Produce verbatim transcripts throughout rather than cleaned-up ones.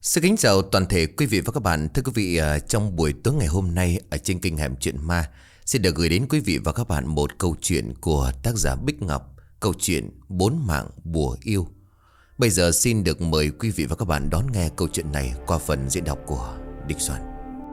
Xin kính chào toàn thể quý vị và các bạn. Thưa quý vị, ờ, trong buổi tối ngày hôm nay ở trên kênh Hẻm Chuyện Ma xin được gửi đến quý vị và các bạn một câu chuyện của tác giả Bích Ngọc, câu chuyện Bốn Mạng Bùa Yêu. Bây giờ xin được mời quý vị và các bạn đón nghe câu chuyện này qua phần diễn đọc của Đinh Soạn.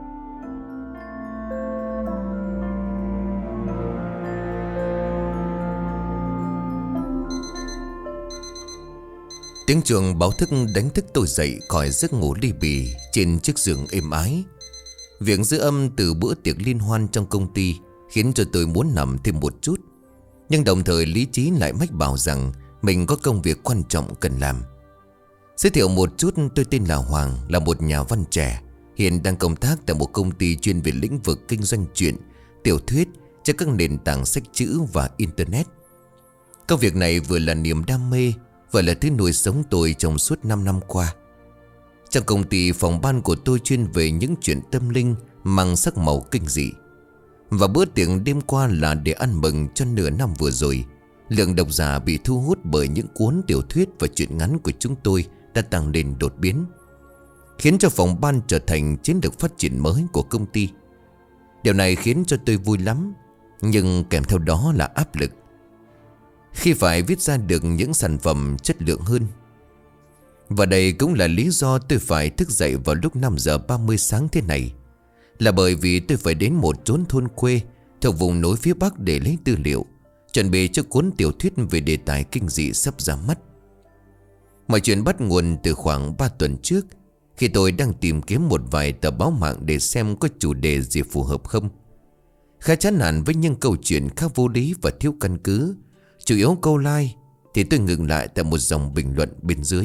Tiếng chuông báo thức đánh thức tôi dậy khỏi giấc ngủ ly bì trên chiếc giường êm ái. Việc dư âm từ bữa tiệc liên hoan trong công ty khiến cho tôi muốn nằm thêm một chút. Nhưng đồng thời lý trí lại mách bảo rằng mình có công việc quan trọng cần làm. Giới thiệu một chút, tôi tên là Hoàng, là một nhà văn trẻ, hiện đang công tác tại một công ty chuyên về lĩnh vực kinh doanh truyện, tiểu thuyết cho các nền tảng sách chữ và Internet. Công việc này vừa là niềm đam mê, vừa là thứ nuôi sống tôi trong suốt năm năm qua. Trong công ty, phòng ban của tôi chuyên về những chuyện tâm linh mang sắc màu kinh dị. Và bữa tiệc đêm qua là để ăn mừng cho nửa năm vừa rồi, lượng độc giả bị thu hút bởi những cuốn tiểu thuyết và truyện ngắn của chúng tôi đã tăng lên đột biến, khiến cho phòng ban trở thành chiến lược phát triển mới của công ty. Điều này khiến cho tôi vui lắm, nhưng kèm theo đó là áp lực khi phải viết ra được những sản phẩm chất lượng hơn. Và đây cũng là lý do tôi phải thức dậy vào lúc năm giờ ba mươi sáng thế này. Là bởi vì tôi phải đến một chốn thôn quê thuộc vùng núi phía Bắc để lấy tư liệu, chuẩn bị cho cuốn tiểu thuyết về đề tài kinh dị sắp ra mắt. Mọi chuyện bắt nguồn từ khoảng ba tuần trước, khi tôi đang tìm kiếm một vài tờ báo mạng để xem có chủ đề gì phù hợp không. Khá chán nản với những câu chuyện khá vô lý và thiếu căn cứ, chủ yếu câu like, thì tôi ngừng lại tại một dòng bình luận bên dưới.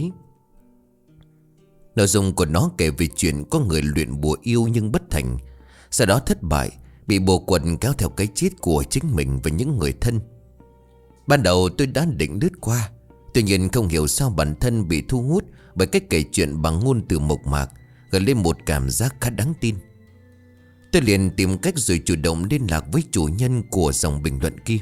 Nội dung của nó kể về chuyện có người luyện bùa yêu nhưng bất thành, sau đó thất bại, bị bùa quần kéo theo cái chết của chính mình và những người thân. Ban đầu tôi đã định lướt qua, tuy nhiên không hiểu sao bản thân bị thu hút bởi cách kể chuyện bằng ngôn từ mộc mạc, gợi lên một cảm giác khá đáng tin. Tôi liền tìm cách rồi chủ động liên lạc với chủ nhân của dòng bình luận kia.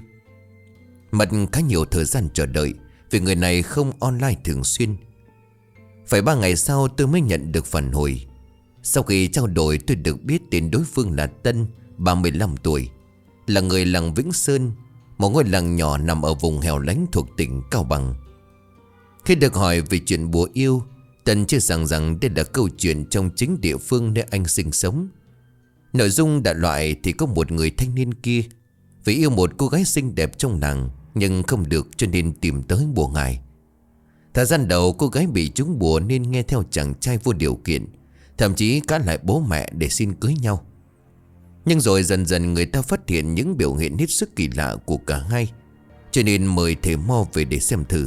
Mất khá nhiều thời gian chờ đợi vì người này không online thường xuyên. Phải ba ngày sau tôi mới nhận được phản hồi. Sau khi trao đổi, tôi được biết tên đối phương là Tân, ba mươi lăm tuổi, là người làng Vĩnh Sơn, một ngôi làng nhỏ nằm ở vùng hẻo lánh thuộc tỉnh Cao Bằng. Khi được hỏi về chuyện bùa yêu, Tân chia sẻ rằng đây là câu chuyện trong chính địa phương nơi anh sinh sống. Nội dung đại loại thì có một người thanh niên kia vì yêu một cô gái xinh đẹp trong làng nhưng không được, cho nên tìm tới bùa ngải. Thời gian đầu cô gái bị trúng bùa nên nghe theo chàng trai vô điều kiện, thậm chí cãi lại bố mẹ để xin cưới nhau. Nhưng rồi dần dần người ta phát hiện những biểu hiện hết sức kỳ lạ của cả hai, cho nên mời thầy mo về để xem thử.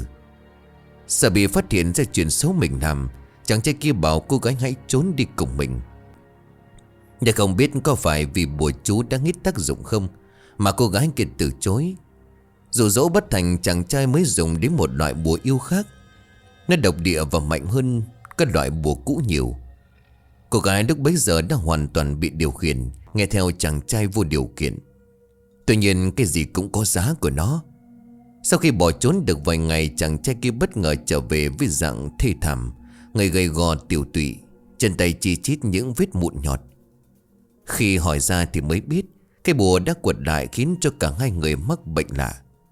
Sợ bị phát hiện ra chuyện xấu mình làm, chàng trai kia bảo cô gái hãy trốn đi cùng mình. Nhưng không biết có phải vì bùa chú đã hết tác dụng không mà cô gái kia từ chối. Dù dỗ bất thành, chàng trai mới dùng đến một loại bùa yêu khác. Nó độc địa và mạnh hơn các loại bùa cũ nhiều. Cô gái lúc bấy giờ đã hoàn toàn bị điều khiển, nghe theo chàng trai vô điều kiện. Tuy nhiên cái gì cũng có giá của nó. Sau khi bỏ trốn được vài ngày, chàng trai kia bất ngờ trở về với dạng thê thảm, người gầy gò tiểu tụy, chân tay chi chít những vết mụn nhọt. Khi hỏi ra thì mới biết cái bùa đã quật lại, khiến cho cả hai người mắc bệnh lạ.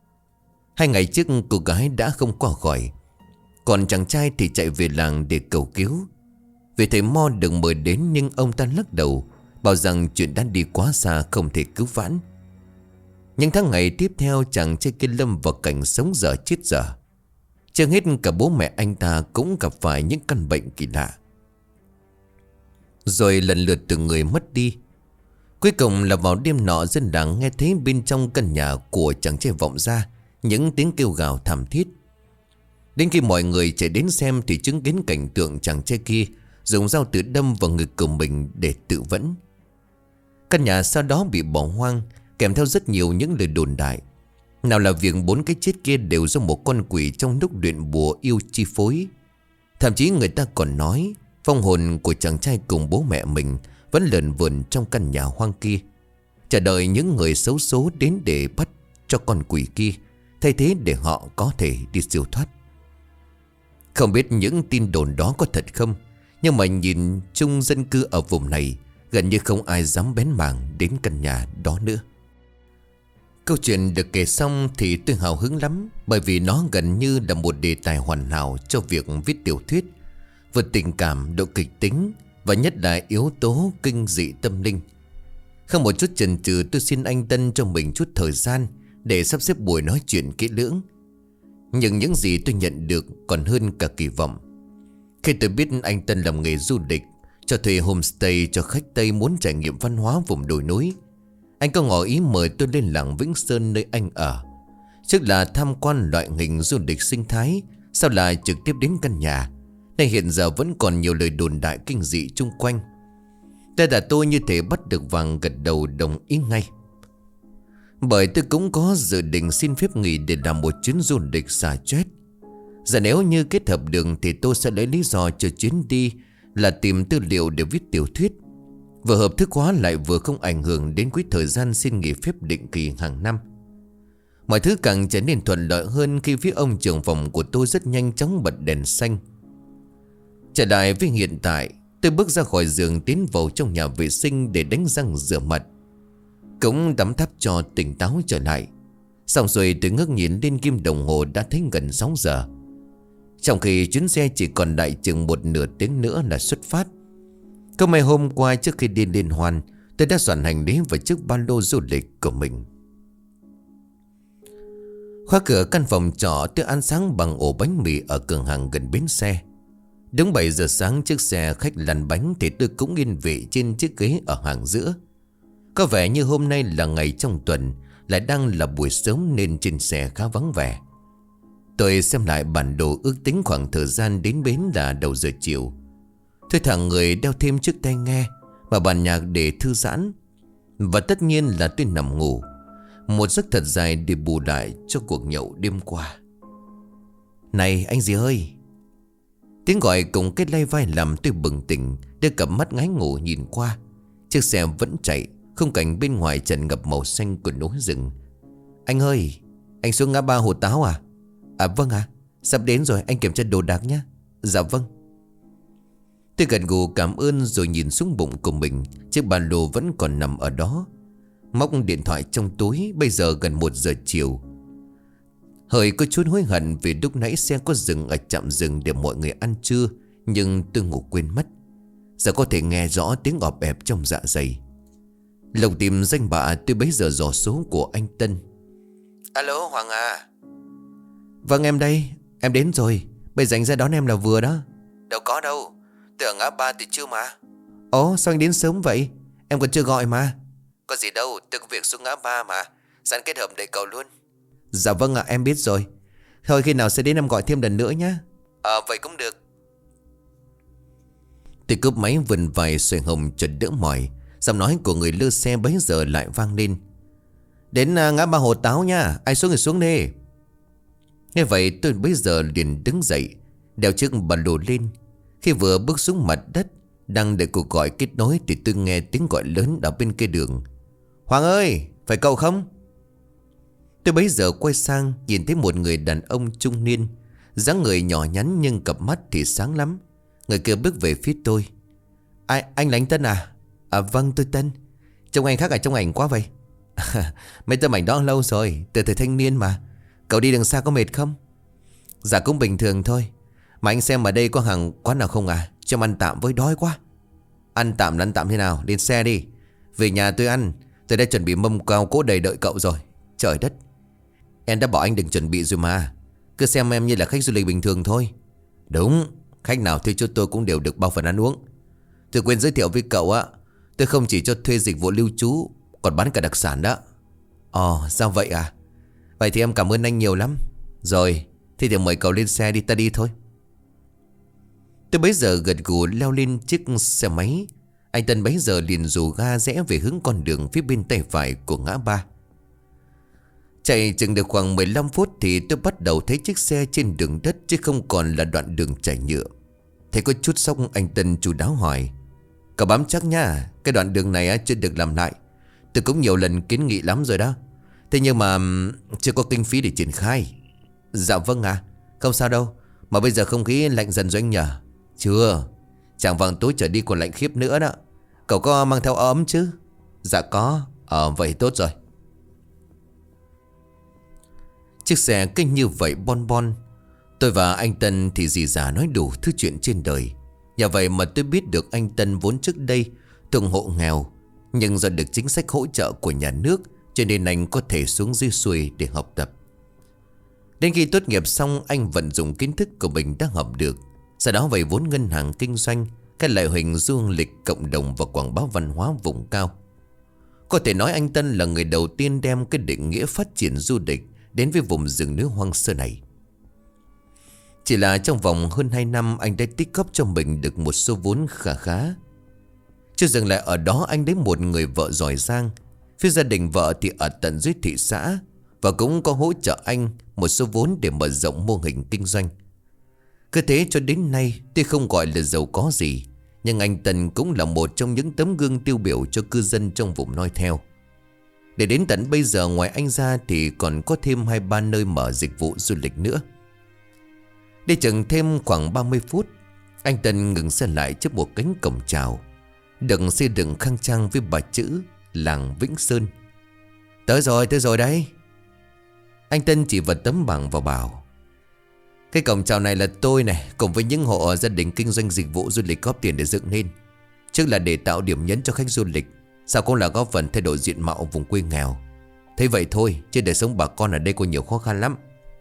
Hai ngày trước cô gái đã không qua khỏi, còn chàng trai thì chạy về làng để cầu cứu. Vì thầy mo được mời đến, nhưng ông ta lắc đầu, bảo rằng chuyện đã đi quá xa, không thể cứu vãn. Những tháng ngày tiếp theo, chàng trai kia lâm vào cảnh sống dở chết dở. Chưa hết, cả bố mẹ anh ta cũng gặp phải những căn bệnh kỳ lạ, rồi lần lượt từng người mất đi. Cuối cùng là vào đêm nọ, dân làng nghe thấy bên trong căn nhà của chàng trai vọng ra những tiếng kêu gào thảm thiết. Đến khi mọi người chạy đến xem thì chứng kiến cảnh tượng chàng trai kia dùng dao tự đâm vào ngực của mình để tự vẫn. Căn nhà sau đó bị bỏ hoang, kèm theo rất nhiều những lời đồn đại. Nào là việc bốn cái chết kia đều do một con quỷ trong lúc luyện bùa yêu chi phối. Thậm chí người ta còn nói phong hồn của chàng trai cùng bố mẹ mình vẫn lờn vờn trong căn nhà hoang kia, chờ đợi những người xấu số đến để bắt cho con quỷ kia, thay thế để họ có thể đi siêu thoát. Không biết những tin đồn đó có thật không, Nhưng mà nhìn chung dân cư ở vùng này, gần như không ai dám bén mảng đến căn nhà đó nữa. Câu chuyện được kể xong thì tôi hào hứng lắm, bởi vì nó gần như là một đề tài hoàn hảo cho việc viết tiểu thuyết. Vừa tình cảm, độ kịch tính và nhất là yếu tố kinh dị tâm linh. Không một chút chần chừ, tôi xin anh Tân cho mình chút thời gian để sắp xếp buổi nói chuyện kỹ lưỡng. Nhưng những gì tôi nhận được còn hơn cả kỳ vọng. Khi tôi biết anh Tân làm nghề du lịch, cho thuê homestay cho khách Tây muốn trải nghiệm văn hóa vùng đồi núi, anh có ngỏ ý mời tôi lên làng Vĩnh Sơn nơi anh ở. Trước là tham quan loại hình du lịch sinh thái, sau là trực tiếp đến căn nhà. Nên hiện giờ vẫn còn nhiều lời đồn đại kinh dị chung quanh. Thế là tôi như thể bắt được vàng gật đầu đồng ý ngay. Bởi tôi cũng có dự định xin phép nghỉ để làm một chuyến du lịch xả stress. Giờ nếu như kết hợp được thì tôi sẽ lấy lý do cho chuyến đi là tìm tư liệu để viết tiểu thuyết. Vừa hợp thức hóa lại vừa không ảnh hưởng đến quỹ thời gian xin nghỉ phép định kỳ hàng năm. Mọi thứ càng trở nên thuận lợi hơn khi phía ông trưởng phòng của tôi rất nhanh chóng bật đèn xanh. Trở lại với hiện tại, tôi bước ra khỏi giường tiến vào trong nhà vệ sinh để đánh răng rửa mặt. Cũng tắm tháp cho tỉnh táo trở lại. Xong rồi tôi ngước nhìn lên kim đồng hồ đã thấy gần sáu giờ. Trong khi chuyến xe chỉ còn lại chừng một nửa tiếng nữa là xuất phát. Có may hôm qua trước khi đi liên hoan, tôi đã soạn hành lý vào chiếc ba lô du lịch của mình. Khóa cửa căn phòng trọ, tôi ăn sáng bằng ổ bánh mì ở cửa hàng gần bến xe. Đúng bảy giờ sáng, chiếc xe khách lăn bánh thì tôi cũng yên vị trên chiếc ghế ở hàng giữa. Có vẻ như hôm nay là ngày trong tuần, lại đang là buổi sớm nên trên xe khá vắng vẻ. Tôi xem lại bản đồ ước tính khoảng thời gian đến bến là đầu giờ chiều. Tôi thẳng người đeo thêm chiếc tai nghe và bản nhạc để thư giãn. Và tất nhiên là tôi nằm ngủ, một giấc thật dài để bù lại cho cuộc nhậu đêm qua. Này anh gì ơi! Tiếng gọi cùng cái lay vai làm tôi bừng tỉnh, đưa cặp mắt ngái ngủ nhìn qua. Chiếc xe vẫn chạy, khung cảnh bên ngoài tràn ngập màu xanh của núi rừng. Anh ơi, anh xuống ngã ba Hồ Táo à? À vâng ạ, à, sắp đến rồi, anh kiểm tra đồ đạc nhé. Dạ vâng. Tôi gật gù cảm ơn rồi nhìn xuống bụng của mình. Chiếc ba lô vẫn còn nằm ở đó. Móc điện thoại trong túi. Bây giờ gần một giờ chiều. Hơi có chút hối hận vì lúc nãy xe có dừng ở trạm dừng để mọi người ăn trưa, nhưng tôi ngủ quên mất. Giờ có thể nghe rõ tiếng ọp ẹp trong dạ dày. Lồng tìm danh bạ, tôi bấy giờ dò số của anh Tân. Alo Hoàng à? Vâng em đây, em đến rồi. Bây giờ anh ra đón em là vừa đó. Đâu có đâu, tôi ở ngã ba thì chưa mà. Ồ sao anh đến sớm vậy? Em còn chưa gọi mà. Có gì đâu, tôi có việc xuống ngã ba mà. Sẵn kết hợp để cầu luôn. Dạ vâng ạ, à, em biết rồi. Thôi khi nào sẽ đến em gọi thêm lần nữa nhé. Ờ vậy cũng được. Tôi cướp máy vần vài xoay hồng chợt đỡ mỏi. Giọng nói của người lơ xe bấy giờ lại vang lên. Đến uh, ngã ba Hồ Táo nha. Ai xuống thì xuống đi. Nghe vậy tôi bấy giờ liền đứng dậy, đeo chiếc ba lô lên. Khi vừa bước xuống mặt đất, đang đợi cuộc gọi kết nối thì tôi nghe tiếng gọi lớn ở bên kia đường. Hoàng ơi, phải cậu không? Tôi bấy giờ quay sang, nhìn thấy một người đàn ông trung niên, dáng người nhỏ nhắn nhưng cặp mắt thì sáng lắm. Người kia bước về phía tôi. Ai, anh là anh Tân à? À vâng tôi Tân. Trông anh khác ở trong ảnh quá vậy. Mấy tấm ảnh đó lâu rồi, từ thời thanh niên mà. Cậu đi đường xa có mệt không? Dạ cũng bình thường thôi. Mà anh xem ở đây có hàng quán nào không à? Cho em ăn tạm với, đói quá. Ăn tạm là ăn tạm thế nào? Lên xe đi. Về nhà tôi ăn. Tôi đã chuẩn bị mâm cao cỗ đầy đợi cậu rồi. Trời đất, em đã bảo anh đừng chuẩn bị rồi mà. Cứ xem em như là khách du lịch bình thường thôi. Đúng, khách nào thuê cho tôi cũng đều được bao phần ăn uống. Tôi quên giới thiệu với cậu á, tôi không chỉ cho thuê dịch vụ lưu trú, còn bán cả đặc sản đó. Ồ sao vậy à? Vậy thì em cảm ơn anh nhiều lắm. Rồi, thì thì mời cậu lên xe đi, ta đi thôi. Tôi bấy giờ gật gù leo lên chiếc xe máy. Anh Tân bấy giờ liền rù ga rẽ về hướng con đường phía bên tay phải của ngã ba. Chạy chừng được khoảng mười lăm phút thì tôi bắt đầu thấy chiếc xe trên đường đất, chứ không còn là đoạn đường trải nhựa. Thấy có chút sốc, anh Tân chu đáo hỏi. Cậu bám chắc nha, cái đoạn đường này chưa được làm lại. Tôi cũng nhiều lần kiến nghị lắm rồi đó. Thế nhưng mà chưa có kinh phí để triển khai. Dạ vâng à, không sao đâu. Mà bây giờ không khí lạnh dần rồi anh nhờ. Chưa, Chẳng vàng tối trở đi còn lạnh khiếp nữa đó. Cậu có mang theo ấm chứ? Dạ có. Ờ vậy tốt rồi. Chiếc xe cứ như vậy bon bon. Tôi và anh Tân thì dì già nói đủ thứ chuyện trên đời. Nhờ vậy mà tôi biết được anh Tân vốn trước đây thuộc hộ nghèo, nhưng do được chính sách hỗ trợ của nhà nước cho nên anh có thể xuống dưới xuôi để học tập. Đến khi tốt nghiệp xong, anh vận dụng kiến thức của mình đã học được, sau đó vay vốn ngân hàng kinh doanh các loại hình du lịch cộng đồng và quảng bá văn hóa vùng cao. Có thể nói anh Tân là người đầu tiên đem cái định nghĩa phát triển du lịch đến với vùng rừng núi hoang sơ này. Chỉ là trong vòng hơn hai năm anh đã tích góp cho mình được một số vốn khá khá. Chưa dừng lại ở đó, anh lấy một người vợ giỏi giang. Phía gia đình vợ thì ở tận dưới thị xã và cũng có hỗ trợ anh một số vốn để mở rộng mô hình kinh doanh. Cứ thế cho đến nay, tuy không gọi là giàu có gì, nhưng anh Tân cũng là một trong những tấm gương tiêu biểu cho cư dân trong vùng noi theo. Để đến tận bây giờ, ngoài anh ra thì còn có thêm hai ba nơi mở dịch vụ du lịch nữa. Đi chừng thêm khoảng ba mươi phút, anh Tân ngừng xe lại trước một cánh cổng chào được xây dựng khang trang với ba chữ làng Vĩnh Sơn. Tới rồi, tới rồi đấy. Anh Tân chỉ vào tấm bảng và bảo: cái cổng chào này là tôi này, cùng với những hộ gia đình kinh doanh dịch vụ du lịch góp tiền để dựng nên. Trước là để tạo điểm nhấn cho khách du lịch, sau cũng là góp phần thay đổi diện mạo vùng quê nghèo. Thế vậy thôi, chứ đời sống bà con ở đây có nhiều khó khăn lắm.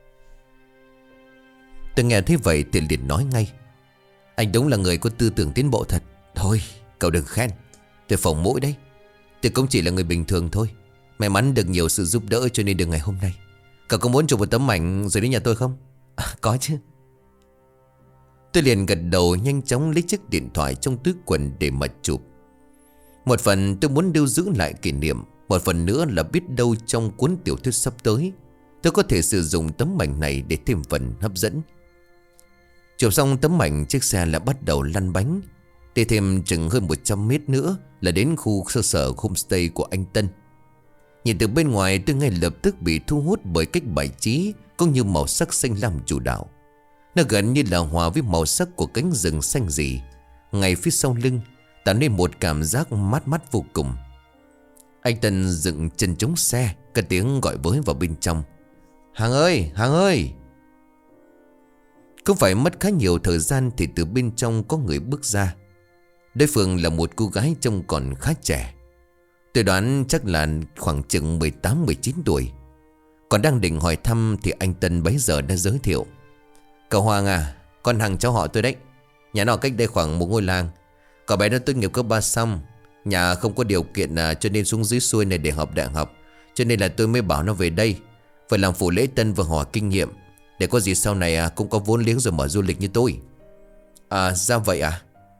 Tôi nghe thấy vậy thì liền nói ngay: anh đúng là người có tư tưởng tiến bộ thật. Thôi cậu đừng khen, tôi phỏng mũi đấy. Tôi cũng chỉ là người bình thường thôi, may mắn được nhiều sự giúp đỡ cho nên được ngày hôm nay. Cậu có muốn chụp một tấm ảnh rồi đến nhà tôi không? À, có chứ. Tôi liền gật đầu, nhanh chóng lấy chiếc điện thoại trong túi quần để mà chụp. Một phần tôi muốn lưu giữ lại kỷ niệm, một phần nữa là biết đâu trong cuốn tiểu thuyết sắp tới tôi có thể sử dụng tấm ảnh này để thêm phần hấp dẫn. Chụp xong tấm ảnh, chiếc xe lại bắt đầu lăn bánh. Đi thêm chừng hơn một trăm mét nữa là đến khu sơ sở homestay của anh Tân. Nhìn từ bên ngoài, tôi ngay lập tức bị thu hút bởi cách bài trí cũng như màu sắc xanh lam chủ đạo. Nó gần như là hòa với màu sắc của cánh rừng xanh rì ngay phía sau lưng, tạo nên một cảm giác mát mát vô cùng. Anh Tân dựng chân chống xe, cất tiếng gọi với vào bên trong: Hằng ơi, Hằng ơi. Không phải mất khá nhiều thời gian thì từ bên trong có người bước ra. Đối phương là một cô gái trông còn khá trẻ. Tôi đoán chắc là khoảng chừng mười tám mười chín tuổi. Còn đang định hỏi thăm thì anh Tân bấy giờ đã giới thiệu: cậu Hoàng à, con Hằng cháu họ tôi đấy. Nhà nó cách đây khoảng một ngôi làng. Cậu bé nó tốt nghiệp cấp ba xong, nhà không có điều kiện à, cho nên xuống dưới xuôi này để học đại học. Cho nên là tôi mới bảo nó về đây, phải làm phụ lễ tân và hỏi kinh nghiệm, để có gì sau này à, cũng có vốn liếng rồi mở du lịch như tôi. À ra vậy à.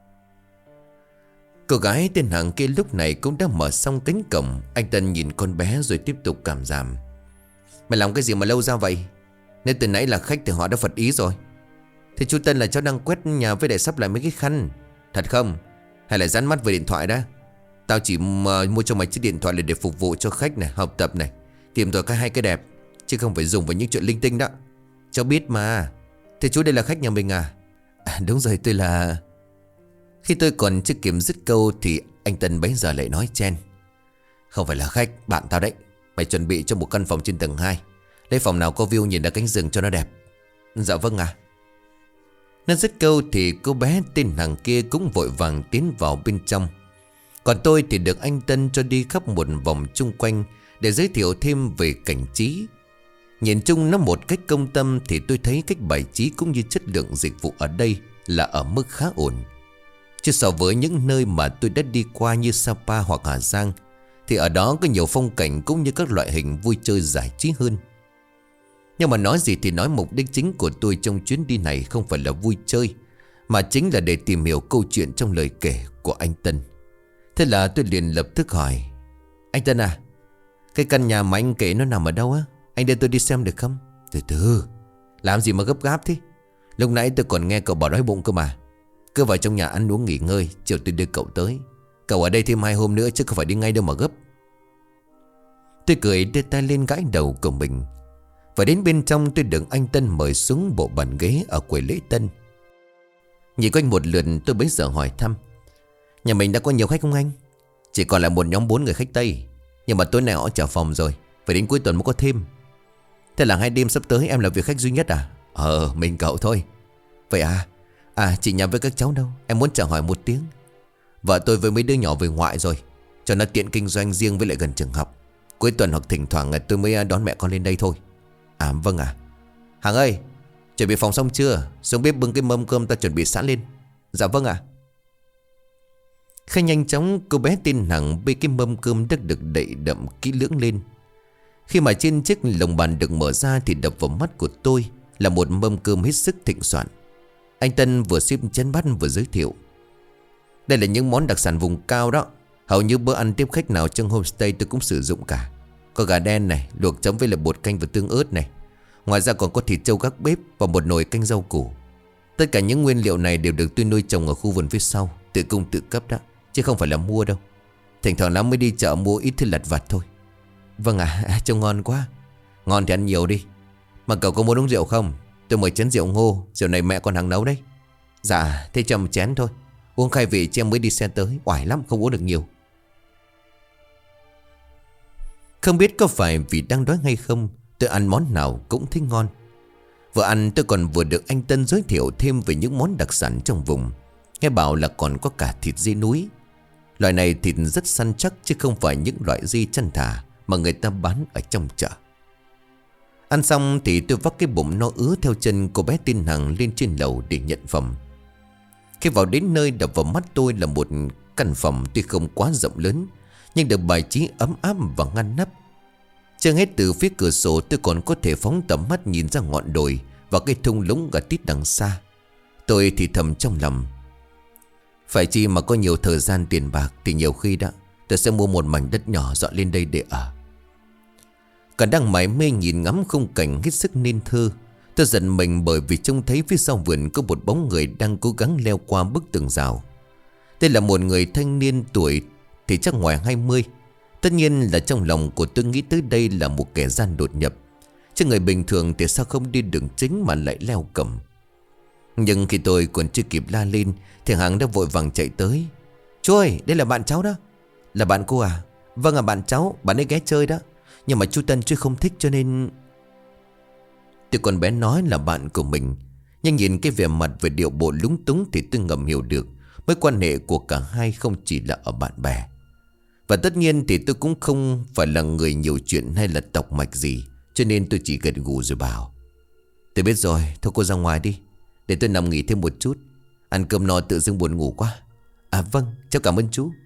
Cô gái tên Hằng kia lúc này cũng đã mở xong cánh cổng. Anh Tân nhìn con bé rồi tiếp tục cảm giảm: mày làm cái gì mà lâu ra vậy? Nếu từ nãy là khách thì họ đã phật ý rồi. Thì chú Tân là cháu đang quét nhà với để sắp lại mấy cái khăn. Thật không? Hay là dán mắt về điện thoại đó? Tao chỉ mua cho mày chiếc điện thoại là để phục vụ cho khách này, học tập này, tìm tôi cái hay cái đẹp, chứ không phải dùng vào những chuyện linh tinh đó. Cháu biết mà. Thế chú đây là khách nhà mình à? À đúng rồi, tôi là... Khi tôi còn chưa kịp dứt câu thì anh Tân bấy giờ lại nói chen: không phải là khách, bạn tao đấy. Mày chuẩn bị cho một căn phòng trên tầng hai, lấy phòng nào có view nhìn ra cánh rừng cho nó đẹp. Dạ vâng à. Nó dứt câu thì cô bé tên Hằng kia cũng vội vàng tiến vào bên trong. Còn tôi thì được anh Tân cho đi khắp một vòng chung quanh để giới thiệu thêm về cảnh trí. Nhìn chung nó một cách công tâm thì tôi thấy cách bài trí cũng như chất lượng dịch vụ ở đây là ở mức khá ổn. Chứ so với những nơi mà tôi đã đi qua như Sapa hoặc Hà Giang thì ở đó có nhiều phong cảnh cũng như các loại hình vui chơi giải trí hơn. Nhưng mà nói gì thì nói, mục đích chính của tôi trong chuyến đi này không phải là vui chơi, mà chính là để tìm hiểu câu chuyện trong lời kể của anh Tân. Thế là tôi liền lập tức hỏi: anh Tân à, cái căn nhà mà anh kể nó nằm ở đâu á? Anh đưa tôi đi xem được không? Từ từ, làm gì mà gấp gáp thế? Lúc nãy tôi còn nghe cậu bảo đói bụng cơ mà. Cứ vào trong nhà ăn uống nghỉ ngơi, chiều tôi đưa cậu tới. Cậu ở đây thêm hai hôm nữa chứ không phải đi ngay đâu mà gấp. Tôi cười đưa tay lên gãi đầu của mình. Và đến bên trong tôi được anh Tân mời xuống bộ bàn ghế ở quầy lễ tân. Nhìn quanh một lượt tôi bấy giờ hỏi thăm: Nhà mình đã có nhiều khách không anh? Chỉ còn là một nhóm bốn người khách Tây, nhưng mà tối nay họ trả phòng rồi, phải đến cuối tuần mới có thêm. Thế là hai đêm sắp tới em là vị khách duy nhất à? Ờ mình cậu thôi. Vậy à? À chị nhà với các cháu đâu? Em muốn chào hỏi một tiếng. Vợ tôi với mấy đứa nhỏ về ngoại rồi, cho nó tiện kinh doanh riêng với lại gần trường học. Cuối tuần hoặc thỉnh thoảng tôi mới đón mẹ con lên đây thôi. À vâng à. Hằng ơi, chuẩn bị phòng xong chưa? Xuống bếp bưng cái mâm cơm ta chuẩn bị sẵn lên. Dạ vâng ạ. Khá nhanh chóng cô bé tên Hằng bê cái mâm cơm đất được đậy đậm kỹ lưỡng lên. Khi mà trên chiếc lồng bàn được mở ra thì đập vào mắt của tôi là một mâm cơm hết sức thịnh soạn. Anh Tân vừa xếp chén bát vừa giới thiệu: Đây là những món đặc sản vùng cao đó. Hầu như bữa ăn tiếp khách nào trong homestay tôi cũng sử dụng cả. Có gà đen này, luộc chấm với là bột canh và tương ớt này. Ngoài ra còn có thịt trâu gác bếp và một nồi canh rau củ. Tất cả những nguyên liệu này đều được tôi nuôi trồng ở khu vườn phía sau, tự cung tự cấp đó, chứ không phải là mua đâu. Thỉnh thoảng lắm mới đi chợ mua ít thứ lặt vặt thôi. Vâng ạ, à, trông ngon quá. Ngon thì ăn nhiều đi. Mà cậu có muốn uống rượu không? Tôi mời chén rượu ngô. Rượu này mẹ con Hằng nấu đấy. Dạ, thế cho một chén thôi. Uống khai vị chứ em mới đi xe tới. Oải lắm, không uống được nhiều. Không biết có phải vì đang đói hay không, tôi ăn món nào cũng thấy ngon. Vừa ăn tôi còn vừa được anh Tân giới thiệu thêm về những món đặc sản trong vùng. Nghe bảo là còn có cả thịt dê núi. Loại này thịt rất săn chắc, chứ không phải những loại dê chăn thả mà người ta bán ở trong chợ. Ăn xong thì tôi vác cái bụng no ứa theo chân cô bé tên Hằng lên trên lầu để nhận phòng. Khi vào đến nơi, đập vào mắt tôi là một căn phòng tuy không quá rộng lớn, nhưng được bài trí ấm áp và ngăn nắp. Chưa hết, từ phía cửa sổ tôi còn có thể phóng tầm mắt nhìn ra ngọn đồi và cái thung lũng gà tít đằng xa. Tôi thì thầm trong lòng: Phải chi mà có nhiều thời gian tiền bạc thì nhiều khi đã tôi sẽ mua một mảnh đất nhỏ dọn lên đây để ở. Còn đang mải mê nhìn ngắm khung cảnh hết sức nên thơ, tôi giật mình bởi vì trông thấy phía sau vườn có một bóng người đang cố gắng leo qua bức tường rào. Đây là một người thanh niên, tuổi thì chắc ngoài hai mươi. Tất nhiên là trong lòng của tôi nghĩ tới đây là một kẻ gian đột nhập, chứ người bình thường thì sao không đi đường chính mà lại leo cầm. Nhưng khi tôi còn chưa kịp la lên thì Hằng đã vội vàng chạy tới: Chú ơi, đây là bạn cháu đó. Là bạn cô à? Vâng à, bạn cháu, bạn ấy ghé chơi đó. Nhưng mà chú Tân chú không thích cho nên... Tôi còn bé nói là bạn của mình, nhưng nhìn cái vẻ mặt về điệu bộ lúng túng thì tôi ngầm hiểu được mối quan hệ của cả hai không chỉ là ở bạn bè. Và tất nhiên thì tôi cũng không phải là người nhiều chuyện hay là tộc mạch gì, cho nên tôi chỉ gật gù rồi bảo: Tôi biết rồi, thôi cô ra ngoài đi, để tôi nằm nghỉ thêm một chút. Ăn cơm no tự dưng buồn ngủ quá. À vâng, cháu cảm ơn chú.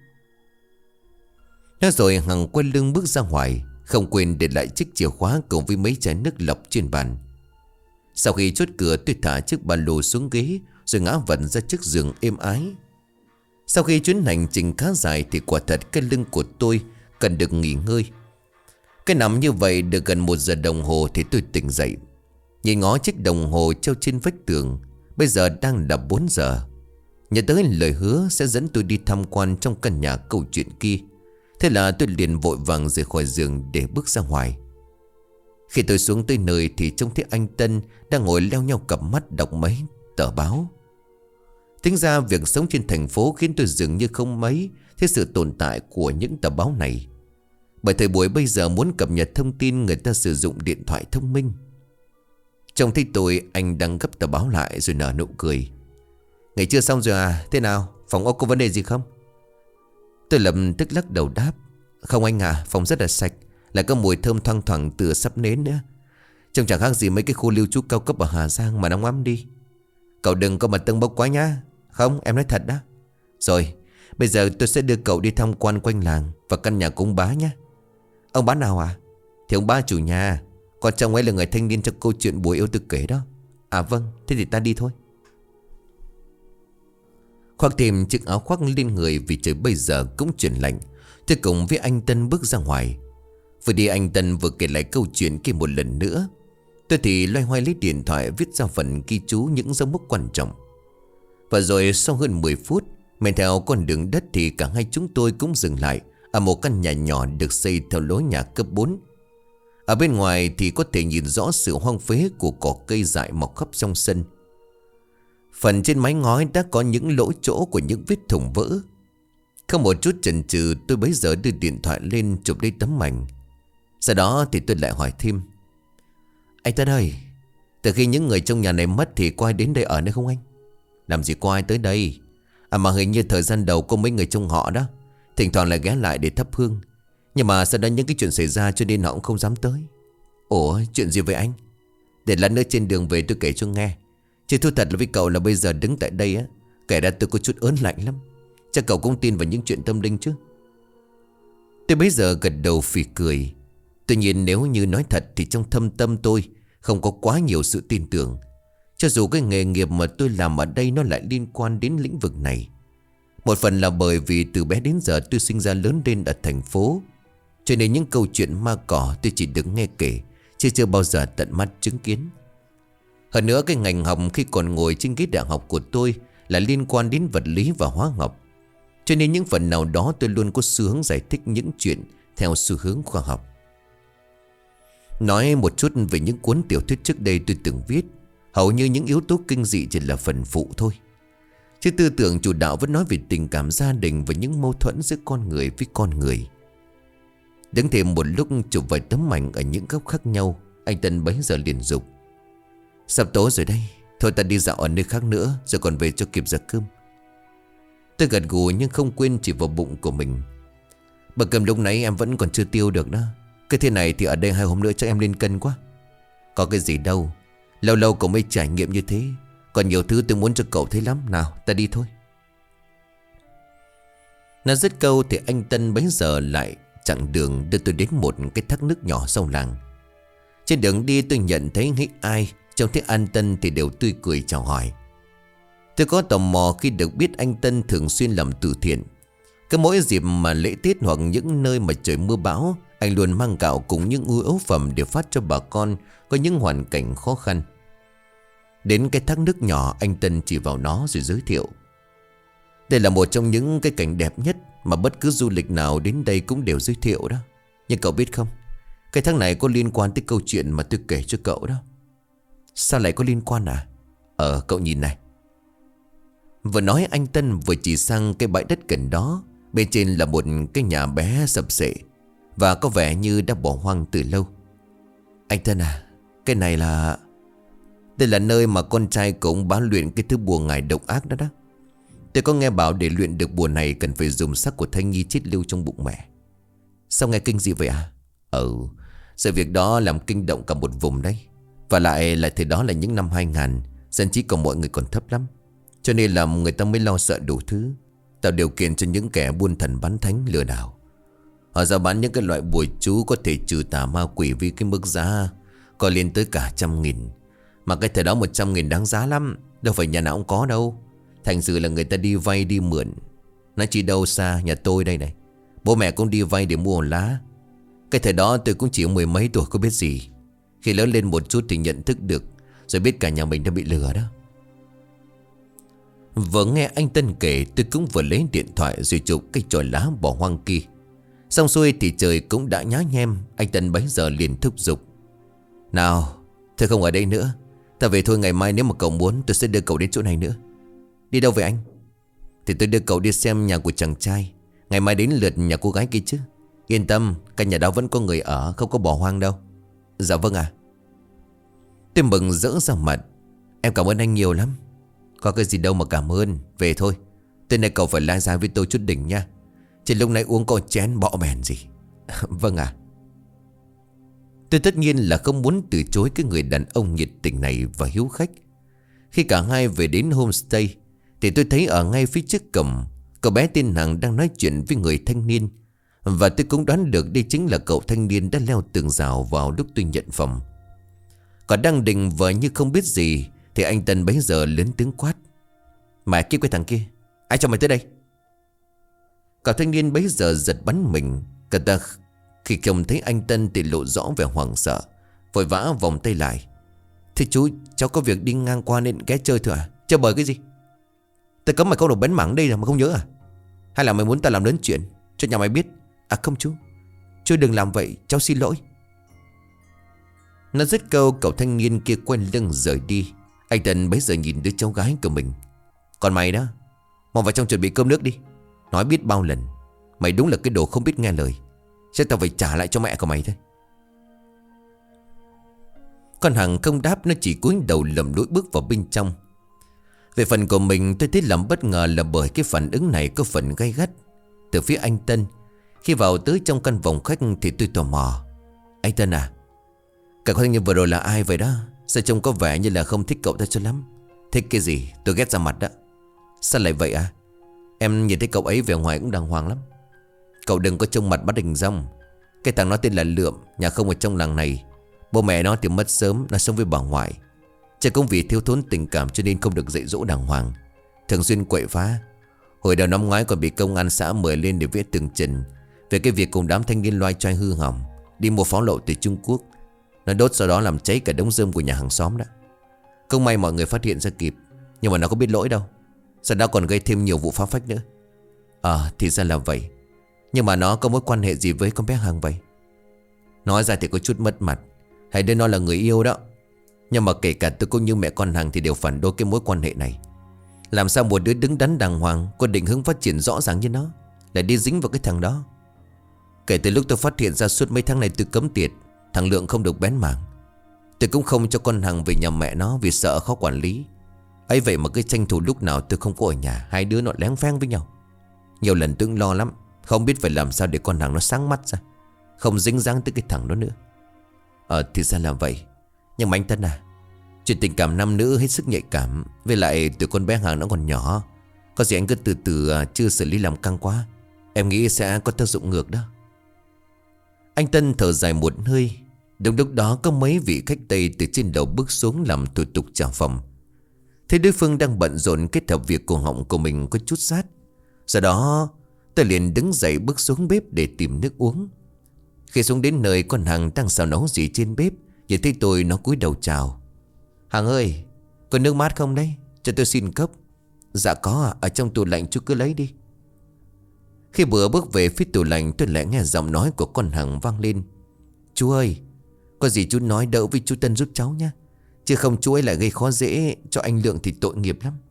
Nói rồi Hằng quay lưng bước ra ngoài, không quên để lại chiếc chìa khóa cùng với mấy chai nước lọc trên bàn. Sau khi chốt cửa, tôi thả chiếc ba lô xuống ghế rồi ngã vật ra chiếc giường êm ái. Sau khi chuyến hành trình khá dài thì quả thật cái lưng của tôi cần được nghỉ ngơi. Cái nằm như vậy được gần một giờ đồng hồ thì tôi tỉnh dậy. Nhìn ngó chiếc đồng hồ treo trên vách tường, bây giờ đang là bốn giờ. Nhớ tới lời hứa sẽ dẫn tôi đi tham quan trong căn nhà câu chuyện kia, thế là tôi liền vội vàng rời khỏi giường để bước ra ngoài. Khi tôi xuống tới nơi thì trông thấy anh Tân đang ngồi leo nhau cặp mắt đọc mấy tờ báo. Tính ra việc sống trên thành phố khiến tôi dường như không mấy thấy sự tồn tại của những tờ báo này. Bởi thời buổi bây giờ muốn cập nhật thông tin, người ta sử dụng điện thoại thông minh. Trông thấy tôi, anh đang gấp tờ báo lại rồi nở nụ cười: Nghỉ trưa xong rồi à? Thế nào? Phòng ốc có vấn đề gì không? Tôi lập tức lắc đầu đáp: Không anh à, phòng rất là sạch, lại có mùi thơm thoang thoảng từ sắp nến nữa. Trông chẳng khác gì mấy cái khu lưu trú cao cấp ở Hà Giang mà nóng lắm đi. Cậu đừng có mà tâng bốc quá nhá. Không, em nói thật đó. Rồi, bây giờ tôi sẽ đưa cậu đi tham quan quanh làng và căn nhà của ông bá nhá. Ông bá nào à? Thì ông bá chủ nhà. Còn chồng ấy là người thanh niên trong câu chuyện Bùa Yêu tôi kể đó. À vâng, thế thì ta đi thôi. Khoác thêm chiếc áo khoác lên người vì trời bây giờ cũng chuyển lạnh, tôi cùng với anh Tân bước ra ngoài. Vừa đi anh Tân vừa kể lại câu chuyện kia một lần nữa. Tôi thì loay hoay lấy điện thoại viết ra phần ghi chú những dấu mốc quan trọng. Và rồi sau hơn mười phút men theo con đường đất thì cả hai chúng tôi cũng dừng lại ở một căn nhà nhỏ được xây theo lối nhà cấp bốn. Ở bên ngoài thì có thể nhìn rõ sự hoang phế của cỏ cây dại mọc khắp trong sân. Phần trên mái ngói đã có những lỗ chỗ của những vết thủng vỡ. Không một chút chần chừ, tôi bấy giờ đưa điện thoại lên chụp lấy tấm ảnh. Sau đó thì tôi lại hỏi thêm: Anh Tân ơi, từ khi những người trong nhà này mất thì có ai đến đây ở nữa không anh? Làm gì có ai tới đây. À mà hình như thời gian đầu có mấy người trong họ đó, thỉnh thoảng lại ghé lại để thắp hương. Nhưng mà sau đó những cái chuyện xảy ra cho nên họ cũng không dám tới. Ủa chuyện gì vậy anh? Để lát nữa trên đường về tôi kể cho nghe. Chứ thú thật là với cậu là bây giờ đứng tại đây á, kể ra tôi có chút ớn lạnh lắm. Chắc cậu cũng tin vào những chuyện tâm linh chứ? Tôi bấy giờ gật đầu phì cười. Tuy nhiên nếu như nói thật thì trong thâm tâm tôi không có quá nhiều sự tin tưởng. Cho dù cái nghề nghiệp mà tôi làm ở đây nó lại liên quan đến lĩnh vực này. Một phần là bởi vì từ bé đến giờ tôi sinh ra lớn lên ở thành phố, cho nên những câu chuyện ma cỏ tôi chỉ được nghe kể, chứ chưa bao giờ tận mắt chứng kiến. Hơn nữa cái ngành học khi còn ngồi trên ghế đại học của tôi là liên quan đến vật lý và hóa học. Cho nên những phần nào đó tôi luôn có xu hướng giải thích những chuyện theo xu hướng khoa học. Nói một chút về những cuốn tiểu thuyết trước đây tôi từng viết, hầu như những yếu tố kinh dị chỉ là phần phụ thôi. Chứ tư tưởng chủ đạo vẫn nói về tình cảm gia đình và những mâu thuẫn giữa con người với con người. Đứng thêm một lúc chụp vài tấm ảnh ở những góc khác nhau, anh Tân bấy giờ liền dục: Sắp tối rồi đây, thôi ta đi dạo ở nơi khác nữa rồi còn về cho kịp giờ cơm. Tôi gật gù nhưng không quên chỉ vào bụng của mình. Bữa cơm lúc nãy em vẫn còn chưa tiêu được đó. Cái thế này thì ở đây hai hôm nữa chắc em lên cân quá. Có cái gì đâu, lâu lâu cậu mới trải nghiệm như thế. Còn nhiều thứ tôi muốn cho cậu thấy lắm. Nào ta đi thôi. Nói dứt câu thì anh Tân bấy giờ lại chặng đường đưa tôi đến một cái thác nước nhỏ sau làng. Trên đường đi tôi nhận thấy hết ai trông thấy anh Tân thì đều tươi cười chào hỏi. Tôi có tò mò khi được biết anh Tân thường xuyên làm từ thiện. Cứ mỗi dịp mà lễ Tết hoặc những nơi mà trời mưa bão, anh luôn mang gạo cùng những nhu yếu phẩm để phát cho bà con có những hoàn cảnh khó khăn. Đến cái thác nước nhỏ, anh Tân chỉ vào nó rồi giới thiệu: Đây là một trong những cái cảnh đẹp nhất mà bất cứ du lịch nào đến đây cũng đều giới thiệu đó. Nhưng cậu biết không, cái thác này có liên quan tới câu chuyện mà tôi kể cho cậu đó. Sao lại có liên quan à? Ờ cậu nhìn này. Vừa nói anh Tân vừa chỉ sang cái bãi đất gần đó. Bên trên là một cái nhà bé sập xệ và có vẻ như đã bỏ hoang từ lâu. Anh Tân à, cái này là... Đây là nơi mà con trai của ông bá luyện cái thứ bùa ngải độc ác đó đó. Tôi có nghe bảo để luyện được bùa này cần phải dùng xác của thai nhi chết lưu trong bụng mẹ. Sao nghe kinh dị vậy à? Ừ, sự việc đó làm kinh động cả một vùng đấy. Và lại là thời đó là những năm hai nghìn, dân trí của mọi người còn thấp lắm. Cho nên là người ta mới lo sợ đủ thứ, tạo điều kiện cho những kẻ buôn thần bán thánh lừa đảo. Họ giao bán những cái loại bùa chú có thể trừ tà ma quỷ với cái mức giá có lên tới cả trăm nghìn. Mà cái thời đó một trăm nghìn đáng giá lắm, đâu phải nhà nào cũng có đâu. Thành sự là người ta đi vay đi mượn. Nói chỉ đâu xa, nhà tôi đây này, bố mẹ cũng đi vay để mua hòn lá. Cái thời đó tôi cũng chỉ mười mấy tuổi có biết gì. Khi lớn lên một chút thì nhận thức được, rồi biết cả nhà mình đã bị lừa đó. Vừa nghe anh Tân kể, tôi cũng vừa lấy điện thoại rồi chụp cái chổi lá bỏ hoang kia. Xong xuôi thì trời cũng đã nhá nhem. Anh Tân bấy giờ liền thúc giục: Nào, thôi không ở đây nữa, ta về thôi. Ngày mai nếu mà cậu muốn tôi sẽ đưa cậu đến chỗ này nữa. Đi đâu vậy anh? Thì tôi đưa cậu đi xem nhà của chàng trai. Ngày mai đến lượt nhà cô gái kia chứ. Yên tâm, căn nhà đó vẫn có người ở, không có bỏ hoang đâu. Dạ vâng ạ. Tôi mừng rỡ ra mặt: Em cảm ơn anh nhiều lắm. Có cái gì đâu mà cảm ơn. Về thôi, tên này cậu phải lai ra với tôi chút đỉnh nha. Chỉ lúc nãy uống có chén bọ bèn gì. Vâng ạ. Tôi tất nhiên là không muốn từ chối cái người đàn ông nhiệt tình này và hiếu khách. Khi cả hai về đến homestay thì tôi thấy ở ngay phía trước cổng, cậu bé tên Hằng đang nói chuyện với người thanh niên. Và tôi cũng đoán được đây chính là cậu thanh niên đã leo tường rào vào lúc tôi nhận phòng. Còn đang định vờ như không biết gì thì anh Tân bấy giờ lớn tiếng quát: Mày kiếp cái thằng kia, ai cho mày tới đây? Cậu thanh niên bấy giờ giật bắn mình. Cả ta khi trông thấy anh Tân thì lộ rõ vẻ hoảng sợ, vội vã vòng tay lại: Thế chú, cháu có việc đi ngang qua nên ghé chơi thôi à? Chơi bời cái gì? Tao cấm mày không được bén mảng đây là mà không nhớ à? Hay là mày muốn tao làm lớn chuyện cho nhà mày biết? À không chú, chú đừng làm vậy, cháu xin lỗi. Nó dứt câu, cậu thanh niên kia quay lưng rời đi. Anh Tân bấy giờ nhìn đứa cháu gái của mình. Còn mày đó, mau vào trong chuẩn bị cơm nước đi. Nói biết bao lần, mày đúng là cái đồ không biết nghe lời. Chắc tao phải trả lại cho mẹ của mày thôi. Con Hằng không đáp, nó chỉ cúi đầu lầm lũi bước vào bên trong. Về phần của mình, tôi thấy làm bất ngờ là bởi cái phản ứng này có phần gay gắt từ phía anh Tân. Khi vào tới trong căn phòng khách thì tôi tò mò. Anh Tân à, cả con thanh niên vừa rồi là ai vậy đó? Sao trông có vẻ như là không thích cậu ta cho lắm. Thích cái gì? Tôi ghét ra mặt đó. Sao lại vậy à? Em nhìn thấy cậu ấy vẻ ngoài cũng đàng hoàng lắm. Cậu đừng có trông mặt bắt hình rong. Cái thằng nó tên là Lượm, nhà không ở trong làng này. Bố mẹ nó thì mất sớm, nó sống với bà ngoại. Chắc cũng vì thiếu thốn tình cảm cho nên không được dạy dỗ đàng hoàng, thường xuyên quậy phá. Hồi đầu năm ngoái còn bị công an xã mời lên để viết tường trình về cái việc cùng đám thanh niên loai choai hư hỏng đi mua pháo lậu từ Trung Quốc. Nó đốt sau đó làm cháy cả đống rơm của nhà hàng xóm đó. Không may mọi người phát hiện ra kịp, nhưng mà nó có biết lỗi đâu. Sau đó còn gây thêm nhiều vụ phá phách nữa. Ờ thì ra là vậy. Nhưng mà nó có mối quan hệ gì với con bé Hằng vậy? Nói ra thì có chút mất mặt. Hay đây nó là người yêu đó. Nhưng mà kể cả tôi cũng như mẹ con Hằng thì đều phản đối cái mối quan hệ này. Làm sao một đứa đứng đắn đàng hoàng, có định hướng phát triển rõ ràng như nó, lại đi dính vào cái thằng đó. Kể từ lúc tôi phát hiện ra suốt mấy tháng này tôi cấm tiệt, thằng Lượng không được bén mảng. Tôi cũng không cho con Hằng về nhà mẹ nó vì sợ khó quản lý. Ấy vậy mà cái tranh thủ lúc nào tôi không có ở nhà, hai đứa nó lén pheng với nhau. Nhiều lần tôi cũng lo lắm, không biết phải làm sao để con Hằng nó sáng mắt ra, không dính dáng tới cái thằng đó nữa. Ờ thì ra là vậy. Nhưng mà anh Tân à, chuyện tình cảm nam nữ hết sức nhạy cảm. Với lại tụi con bé Hằng nó còn nhỏ. Có gì anh cứ từ từ, chưa xử lý làm căng quá, em nghĩ sẽ có tác dụng ngược đó. Anh Tân thở dài một hơi. Đúng lúc đó có mấy vị khách Tây từ trên đầu bước xuống làm thủ tục trả phòng. Thấy đối phương đang bận rộn kết hợp việc cổ họng của mình có chút sát, sau đó tôi liền đứng dậy bước xuống bếp để tìm nước uống. Khi xuống đến nơi, con Hằng đang xào nấu gì trên bếp, nhìn thấy tôi nó cúi đầu chào. Hằng ơi, có nước mát không đấy? Cho tôi xin cốc. Dạ có à, ở trong tủ lạnh chú cứ lấy đi. Khi vừa bước về phía tủ lạnh, tôi lại nghe giọng nói của con Hằng vang lên. Chú ơi, có gì chú nói đỡ với chú Tân giúp cháu nhé, chứ không chú ấy lại gây khó dễ cho anh Lượng thì tội nghiệp lắm.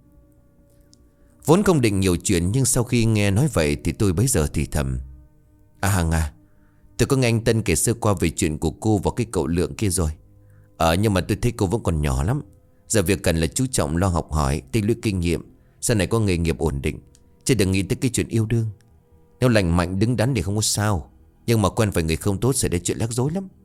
Vốn không định nhiều chuyện, nhưng sau khi nghe nói vậy thì tôi bấy giờ thì thầm. À Hằng à, tôi có nghe anh Tân kể sơ qua về chuyện của cô và cái cậu Lượng kia rồi. Ờ nhưng mà tôi thấy cô vẫn còn nhỏ lắm. Giờ việc cần là chú trọng lo học hỏi, tích lũy kinh nghiệm, sau này có nghề nghiệp ổn định, chứ đừng nghĩ tới cái chuyện yêu đương. Nếu lành mạnh đứng đắn thì không có sao, nhưng mà quen phải người không tốt sẽ đến chuyện rắc rối lắm.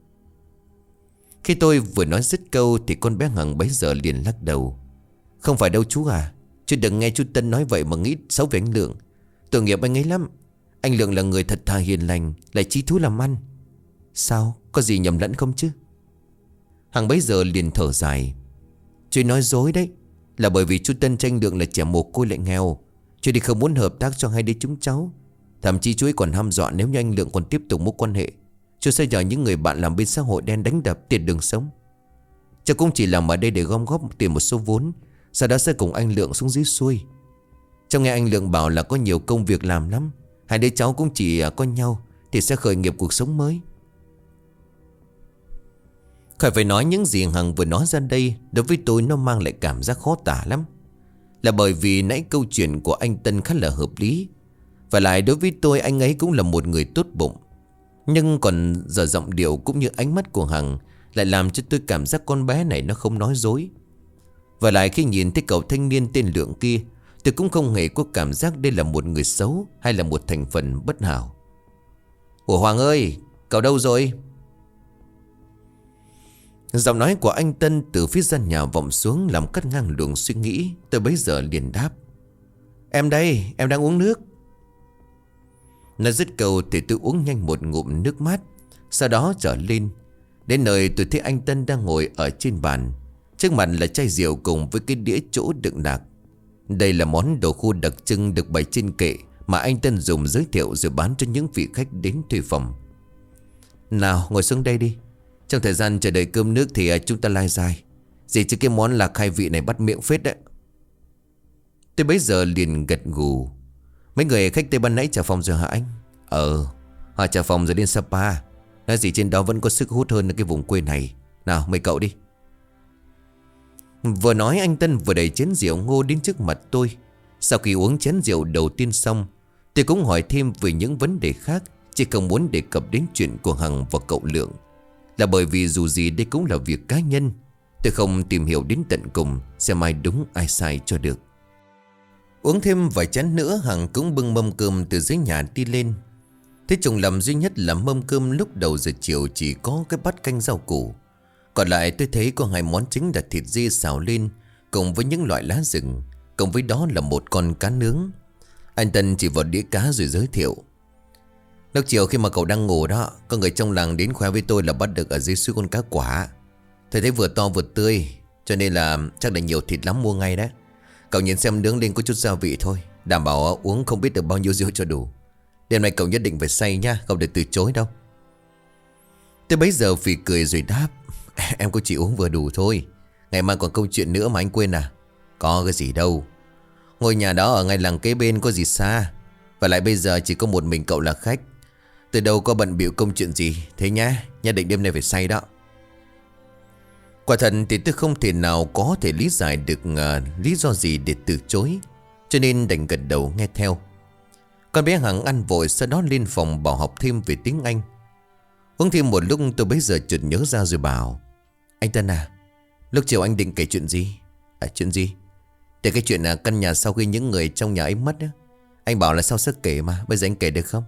Khi tôi vừa nói dứt câu thì con bé Hằng bấy giờ liền lắc đầu. Không phải đâu chú à, chú đừng nghe chú Tân nói vậy mà nghĩ xấu về anh Lượng. Tội nghiệp anh ấy lắm. Anh Lượng là người thật thà hiền lành, lại chí thú làm ăn. Sao, có gì nhầm lẫn không chứ? Hằng bấy giờ liền thở dài. Chú nói dối đấy, là bởi vì chú Tân tranh Lượng là trẻ mồ côi lại nghèo, chú thì không muốn hợp tác cho hai đứa chúng cháu. Thậm chí chú ấy còn hăm dọa nếu như anh Lượng còn tiếp tục mối quan hệ, chú sẽ nhờ những người bạn làm bên xã hội đen đánh đập tiền đường sống. Cháu cũng chỉ làm ở đây để gom góp tiền một số vốn, sau đó sẽ cùng anh Lượng xuống dưới xuôi. Trong nghe anh Lượng bảo là có nhiều công việc làm lắm, hai đứa cháu cũng chỉ có nhau thì sẽ khởi nghiệp cuộc sống mới. Khỏi phải nói, những gì Hằng vừa nói ra đây đối với tôi nó mang lại cảm giác khó tả lắm. Là bởi vì nãy câu chuyện của anh Tân khá là hợp lý, và lại đối với tôi anh ấy cũng là một người tốt bụng. Nhưng còn giờ giọng điệu cũng như ánh mắt của Hằng lại làm cho tôi cảm giác con bé này nó không nói dối. Và lại khi nhìn thấy cậu thanh niên tên Lượng kia, tôi cũng không hề có cảm giác đây là một người xấu hay là một thành phần bất hảo. Ủa Hoàng ơi, cậu đâu rồi? Giọng nói của anh Tân từ phía gian nhà vọng xuống làm cắt ngang luồng suy nghĩ. Tôi bấy giờ liền đáp. Em đây, em đang uống nước. Nói dứt câu thì tôi uống nhanh một ngụm nước mát, sau đó trở lên. Đến nơi tôi thấy anh Tân đang ngồi ở trên bàn, trước mặt là chai rượu cùng với cái đĩa chỗ đựng lạc. Đây là món đồ khô đặc trưng được bày trên kệ mà anh Tân dùng giới thiệu rồi bán cho những vị khách đến thuê phòng. Nào ngồi xuống đây đi. Trong thời gian chờ đợi cơm nước thì chúng ta lai dài. Gì chứ cái món lạc khai vị này bắt miệng phết đấy. Tôi bấy giờ liền gật gù. Mấy người khách Tây ban nãy trả phòng rồi hả anh? Ờ, họ trả phòng rồi đến Sapa. Nói gì trên đó vẫn có sức hút hơn cái vùng quê này. Nào mời cậu đi. Vừa nói anh Tân vừa đẩy chén rượu ngô đến trước mặt tôi. Sau khi uống chén rượu đầu tiên xong, tôi cũng hỏi thêm về những vấn đề khác, chỉ không muốn đề cập đến chuyện của Hằng và cậu Lượng. Là bởi vì dù gì đây cũng là việc cá nhân. Tôi không tìm hiểu đến tận cùng xem ai đúng ai sai cho được. Uống thêm vài chén nữa, Hằng cũng bưng mâm cơm từ dưới nhà đi lên. Thế trùng lầm duy nhất là mâm cơm lúc đầu giờ chiều chỉ có cái bát canh rau củ. Còn lại tôi thấy có hai món chính là thịt dê xào lên cùng với những loại lá rừng, cùng với đó là một con cá nướng. Anh Tân chỉ vào đĩa cá rồi giới thiệu: lúc chiều khi mà cậu đang ngủ đó, có người trong làng đến khoe với tôi là bắt được ở dưới suối con cá quả. Tôi thấy vừa to vừa tươi, cho nên là chắc là nhiều thịt lắm, mua ngay đấy. Cậu nhìn xem nướng lên có chút gia vị thôi, đảm bảo uống không biết được bao nhiêu rượu cho đủ. Đêm nay cậu nhất định phải say nha, không được từ chối đâu. Tôi bấy giờ phì cười rồi đáp: em cũng chỉ uống vừa đủ thôi. Ngày mai còn câu chuyện nữa mà anh quên à? Có cái gì đâu. Ngôi nhà đó ở ngay làng kế bên, có gì xa. Và lại bây giờ chỉ có một mình cậu là khách, từ đâu có bận bịu công chuyện gì. Thế nhá, nhất định đêm nay phải say đó. Quả thật thì tôi không thể nào có thể lý giải được uh, lý do gì để từ chối, cho nên đành gật đầu nghe theo. Con bé Hằng ăn vội, sau đó lên phòng bảo học thêm về tiếng Anh. Uống thêm một lúc tôi bấy giờ chợt nhớ ra rồi bảo: anh Tân à, lúc chiều anh định kể chuyện gì? À, chuyện gì? Thì cái chuyện là căn nhà sau khi những người trong nhà ấy mất á. Anh bảo là sau sức kể mà, bây giờ anh kể được không?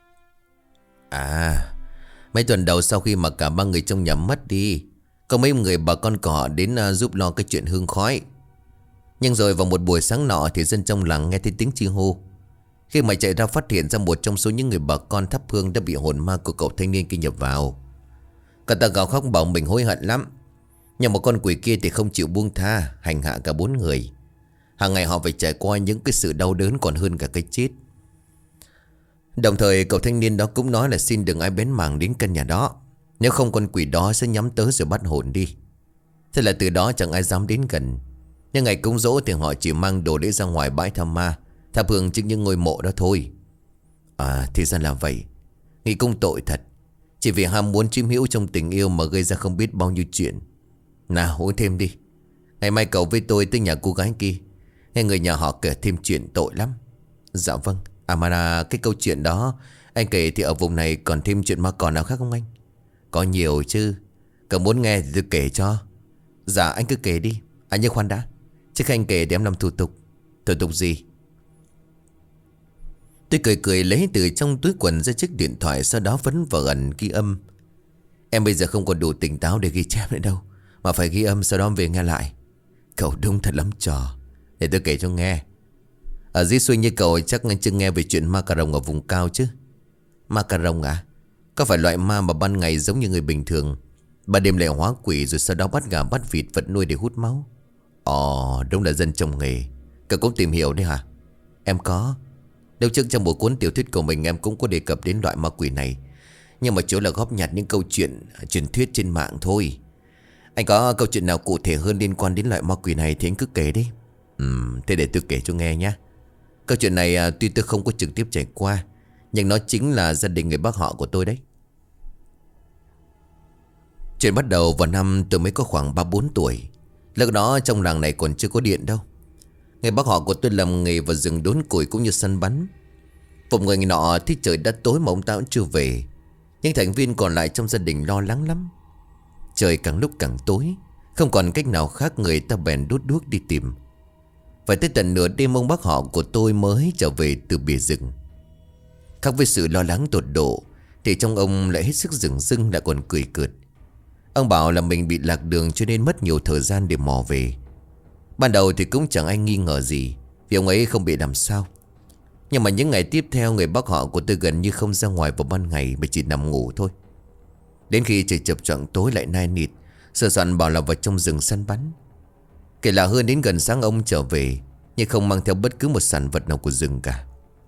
À, mấy tuần đầu sau khi mà cả ba người trong nhà mất đi, có mấy người bà con của họ đến uh, giúp lo cái chuyện hương khói. Nhưng rồi vào một buổi sáng nọ thì dân trong làng nghe thấy tiếng chi hô. Khi mà chạy ra phát hiện ra một trong số những người bà con thắp hương đã bị hồn ma của cậu thanh niên kia nhập vào. Cả ta gào khóc bảo mình hối hận lắm, nhưng một con quỷ kia thì không chịu buông tha, hành hạ cả bốn người. Hàng ngày họ phải trải qua những cái sự đau đớn còn hơn cả cái chết. Đồng thời cậu thanh niên đó cũng nói là xin đừng ai bén mảng đến căn nhà đó, nếu không con quỷ đó sẽ nhắm tới rồi bắt hồn đi. Thế là từ đó chẳng ai dám đến gần. Nhưng ngày cúng dỗ thì họ chỉ mang đồ lễ ra ngoài bãi thăm ma, thắp hương trước những ngôi mộ đó thôi. À, thì ra là vậy. Nghĩ cũng tội thật, chỉ vì ham muốn chiếm hữu trong tình yêu mà gây ra không biết bao nhiêu chuyện. Nào uống thêm đi. Ngày mai cậu với tôi tới nhà cô gái kia, nghe người nhà họ kể thêm chuyện tội lắm. Dạ vâng. À mà là cái câu chuyện đó anh kể thì ở vùng này còn thêm chuyện ma cỏ nào khác không anh? Có nhiều chứ, cậu muốn nghe thì tôi kể cho. Dạ anh cứ kể đi. À nhưng khoan đã, trước khi anh kể để em làm thủ tục. Thủ tục gì? Tôi cười cười lấy từ trong túi quần ra chiếc điện thoại, sau đó vấn vào gần ghi âm. Em bây giờ không còn đủ tỉnh táo để ghi chép nữa đâu, mà phải ghi âm sau đó về nghe lại. Cậu đúng thật lắm trò. Để tôi kể cho nghe. Ở dưới xuôi như cậu chắc anh chưa nghe về chuyện ma cà rồng ở vùng cao chứ? Ma cà rồng à? Có phải loại ma mà ban ngày giống như người bình thường, ban đêm lại hóa quỷ rồi sau đó bắt gà bắt vịt vật nuôi để hút máu? Ồ, đúng là dân trồng nghề. Cậu cũng tìm hiểu đấy hả? Em có. Đâu trước trong bộ cuốn tiểu thuyết của mình em cũng có đề cập đến loại ma quỷ này, nhưng mà chủ là góp nhặt những câu chuyện truyền thuyết trên mạng thôi. Anh có câu chuyện nào cụ thể hơn liên quan đến loại ma quỷ này thì anh cứ kể đi. Ừm, thế để tôi kể cho nghe nhé. Câu chuyện này à, tuy tôi không có trực tiếp trải qua, nhưng nó chính là gia đình người bác họ của tôi đấy. Chuyện bắt đầu vào năm tôi mới có khoảng ba bốn tuổi. Lúc đó trong làng này còn chưa có điện đâu. Người bác họ của tôi làm nghề vào rừng đốn củi cũng như săn bắn. Một người nọ thì trời đã tối mà ông ta cũng chưa về. Nhưng thành viên còn lại trong gia đình lo lắng lắm. Trời càng lúc càng tối, không còn cách nào khác, người ta bèn đốt đuốc đi tìm. Phải tới tận nửa đêm ông bác họ của tôi mới trở về từ bìa rừng. Khác với sự lo lắng tột độ thì trong ông lại hết sức rừng rưng, lại còn cười cợt. Ông bảo là mình bị lạc đường cho nên mất nhiều thời gian để mò về. Ban đầu thì cũng chẳng ai nghi ngờ gì, vì ông ấy không bị làm sao. Nhưng mà những ngày tiếp theo, người bác họ của tôi gần như không ra ngoài vào ban ngày mà chỉ nằm ngủ thôi. Đến khi trời chập choạng tối lại nai nịt, sờ soạn bảo là vào trong rừng săn bắn. Kể lạ hơn, đến gần sáng ông trở về nhưng không mang theo bất cứ một sản vật nào của rừng cả.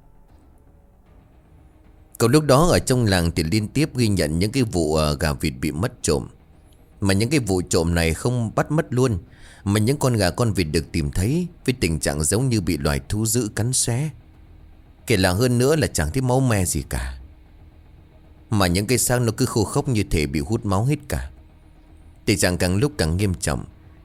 Cậu lúc đó ở trong làng thì liên tiếp ghi nhận những cái vụ gà vịt bị mất trộm. Mà những cái vụ trộm này không bắt mất luôn, mà những con gà con vịt được tìm thấy với tình trạng giống như bị loài thú dữ cắn xé. Kể lạ hơn nữa là chẳng thấy máu me gì cả, mà những cái xác nó cứ khô khốc như thể bị hút máu hết cả. Tình trạng càng lúc càng nghiêm trọng,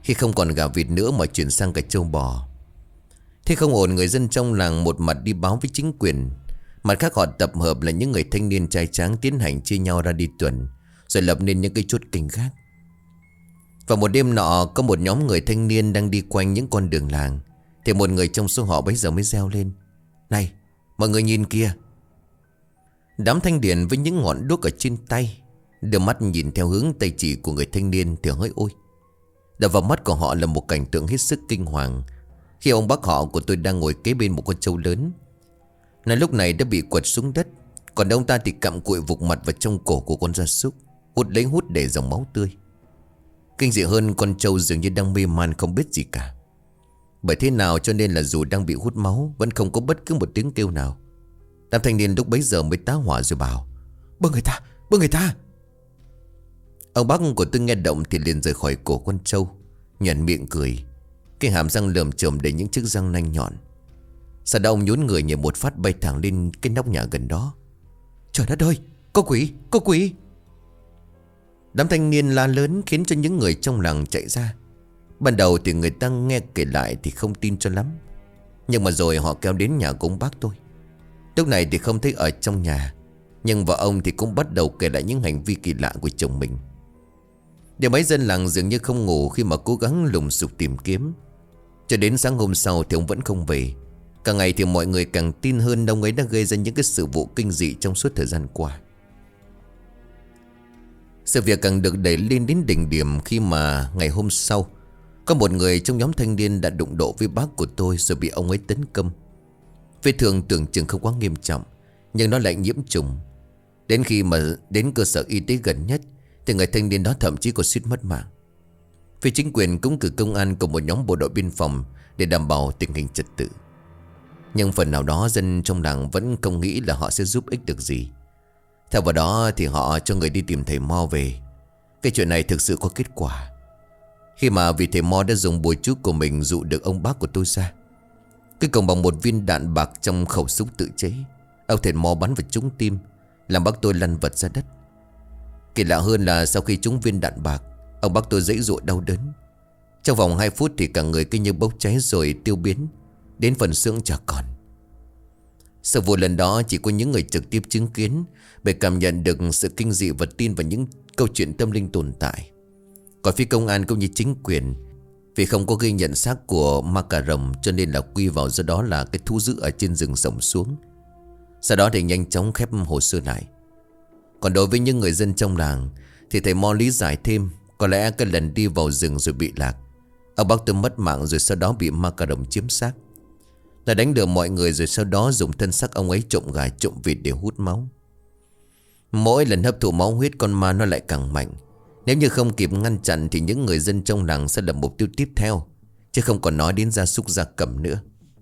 khi không còn gà vịt nữa mà chuyển sang cả trâu bò. Thế không ổn, người dân trong làng một mặt đi báo với chính quyền, mặt khác họ tập hợp là những người thanh niên trai tráng tiến hành chia nhau ra đi tuần, rồi lập nên những cái chốt canh gác. Và một đêm nọ, có một nhóm người thanh niên đang đi quanh những con đường làng, thì một người trong số họ bấy giờ mới reo lên: "Này, mọi người nhìn kìa!" Đám thanh niên với những ngọn đuốc ở trên tay đưa mắt nhìn theo hướng tay chỉ của người thanh niên thì hỡi ôi, đập vào mắt của họ là một cảnh tượng hết sức kinh hoàng. Khi ông bác họ của tôi đang ngồi kế bên một con trâu lớn, nó lúc này đã bị quật xuống đất, còn ông ta thì cặm cụi vụt mặt vào trong cổ của con gia súc, hút lấy hút để dòng máu tươi. Kinh dị hơn, con trâu dường như đang mê man không biết gì cả. Bởi thế nào cho nên là dù đang bị hút máu vẫn không có bất cứ một tiếng kêu nào. Đám thanh niên lúc bấy giờ mới tá hỏa rồi bảo: "Bưng người ta, bưng người ta!" Ông bác của tôi nghe động thì liền rời khỏi cổ con trâu, nhoẻn miệng cười, cái hàm răng lởm chởm đầy những chiếc răng nanh nhọn. Sau đó ông nhún người nhảy một phát bay thẳng lên cái nóc nhà gần đó. "Trời đất ơi, có quỷ, có quỷ!" Đám thanh niên la lớn khiến cho những người trong làng chạy ra. Ban đầu thì người ta nghe kể lại thì không tin cho lắm, nhưng mà rồi họ kéo đến nhà của ông bác tôi. Lúc này thì không thấy ở trong nhà, nhưng vợ ông thì cũng bắt đầu kể lại những hành vi kỳ lạ của chồng mình. Điều mấy dân làng dường như không ngủ khi mà cố gắng lùng sục tìm kiếm. Cho đến sáng hôm sau thì ông vẫn không về. Càng ngày thì mọi người càng tin hơn ông ấy đã gây ra những cái sự vụ kinh dị trong suốt thời gian qua. Sự việc càng được đẩy lên đến đỉnh điểm khi mà ngày hôm sau có một người trong nhóm thanh niên đã đụng độ với bác của tôi rồi bị ông ấy tấn công. Vết thương tưởng chừng không quá nghiêm trọng, nhưng nó lại nhiễm trùng. Đến khi mà đến cơ sở y tế gần nhất thì người thanh niên đó thậm chí còn suýt mất mạng. Phía chính quyền cũng cử công an cùng một nhóm bộ đội biên phòng để đảm bảo tình hình trật tự. Nhưng phần nào đó dân trong làng vẫn không nghĩ là họ sẽ giúp ích được gì. Theo vào đó thì họ cho người đi tìm thầy Mo về. Cái chuyện này thực sự có kết quả, khi mà vị thầy Mo đã dùng bùa chú của mình dụ được ông bác của tôi ra. Cuối cùng bằng một viên đạn bạc trong khẩu súng tự chế, ông thầy Mo bắn vào trúng tim, làm bác tôi lăn vật ra đất. Kỳ lạ hơn là sau khi trúng viên đạn bạc, ông bác tôi giãy giụa đau đớn. Trong vòng hai phút thì cả người cứ như bốc cháy rồi tiêu biến, đến phần xương chả còn. Sự vụ lần đó chỉ có những người trực tiếp chứng kiến để cảm nhận được sự kinh dị và tin vào những câu chuyện tâm linh tồn tại. Còn phía công an cũng như chính quyền, vì không có ghi nhận xác của ma cà rồng cho nên là quy vào do đó là cái thú dữ ở trên rừng rộng xuống. Sau đó thì nhanh chóng khép hồ sơ lại. Còn đối với những người dân trong làng thì thầy Mo lý giải thêm, có lẽ cái lần đi vào rừng rồi bị lạc, ông bác tôi mất mạng rồi sau đó bị ma cà rồng chiếm xác. Là đánh lừa mọi người rồi sau đó dùng thân xác ông ấy trộm gà trộm vịt để hút máu. Mỗi lần hấp thụ máu huyết con ma nó lại càng mạnh. Nếu như không kịp ngăn chặn thì những người dân trong làng sẽ là mục tiêu tiếp theo, chứ không còn nói đến gia súc gia cầm nữa.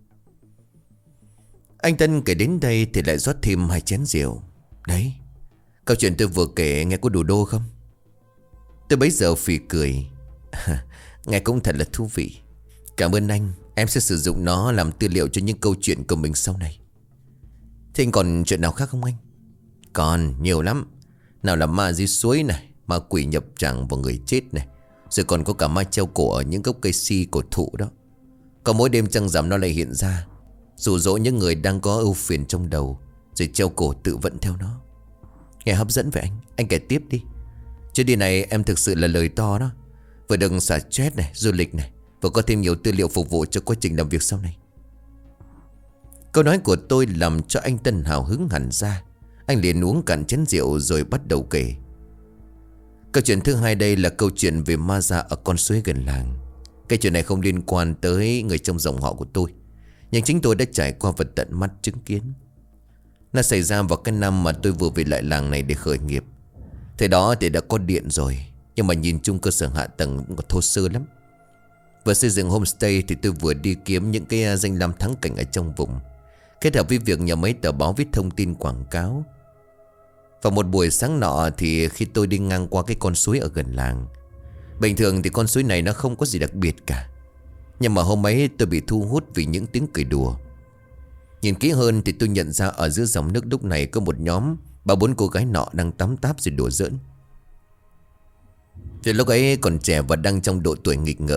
Anh Tân kể đến đây thì lại rót thêm hai chén rượu. Đấy, câu chuyện tôi vừa kể nghe có đủ đô không? Tôi bấy giờ phì cười. Nghe cũng thật là thú vị. Cảm ơn anh. Em sẽ sử dụng nó làm tư liệu cho những câu chuyện của mình sau này. Thế anh còn chuyện nào khác không anh? Còn nhiều lắm. Nào là ma dưới suối này, ma quỷ nhập tràng vào người chết này, rồi còn có cả ma treo cổ ở những gốc cây si cổ thụ đó. Có mỗi đêm trăng rằm nó lại hiện ra, dụ dỗ những người đang có ưu phiền trong đầu, rồi treo cổ tự vận theo nó. Nghe hấp dẫn vậy anh. Anh kể tiếp đi. Chuyến đi này em thực sự là lời to đó. Vừa được xả stress này, du lịch này, và có thêm nhiều tư liệu phục vụ cho quá trình làm việc sau này. Câu nói của tôi làm cho anh Tân hào hứng hẳn ra. Anh liền uống cạn chén rượu rồi bắt đầu kể. Câu chuyện thứ hai đây là câu chuyện về ma già ở con suối gần làng. Cái chuyện này không liên quan tới người trong dòng họ của tôi, nhưng chính tôi đã trải qua và tận mắt chứng kiến. Nó xảy ra vào cái năm mà tôi vừa về lại làng này để khởi nghiệp. Thời đó thì đã có điện rồi, nhưng mà nhìn chung cơ sở hạ tầng cũng còn thô sơ lắm. Vừa xây dựng homestay thì tôi vừa đi kiếm những cái danh lam thắng cảnh ở trong vùng, kết hợp với việc nhà mấy tờ báo viết thông tin quảng cáo. Vào một buổi sáng nọ thì khi tôi đi ngang qua cái con suối ở gần làng, bình thường thì con suối này nó không có gì đặc biệt cả, nhưng mà hôm ấy tôi bị thu hút vì những tiếng cười đùa. Nhìn kỹ hơn thì tôi nhận ra ở giữa dòng nước lúc này có một nhóm ba bốn cô gái nọ đang tắm táp rồi đùa giỡn. Thì lúc ấy còn trẻ và đang trong độ tuổi nghịch ngợm,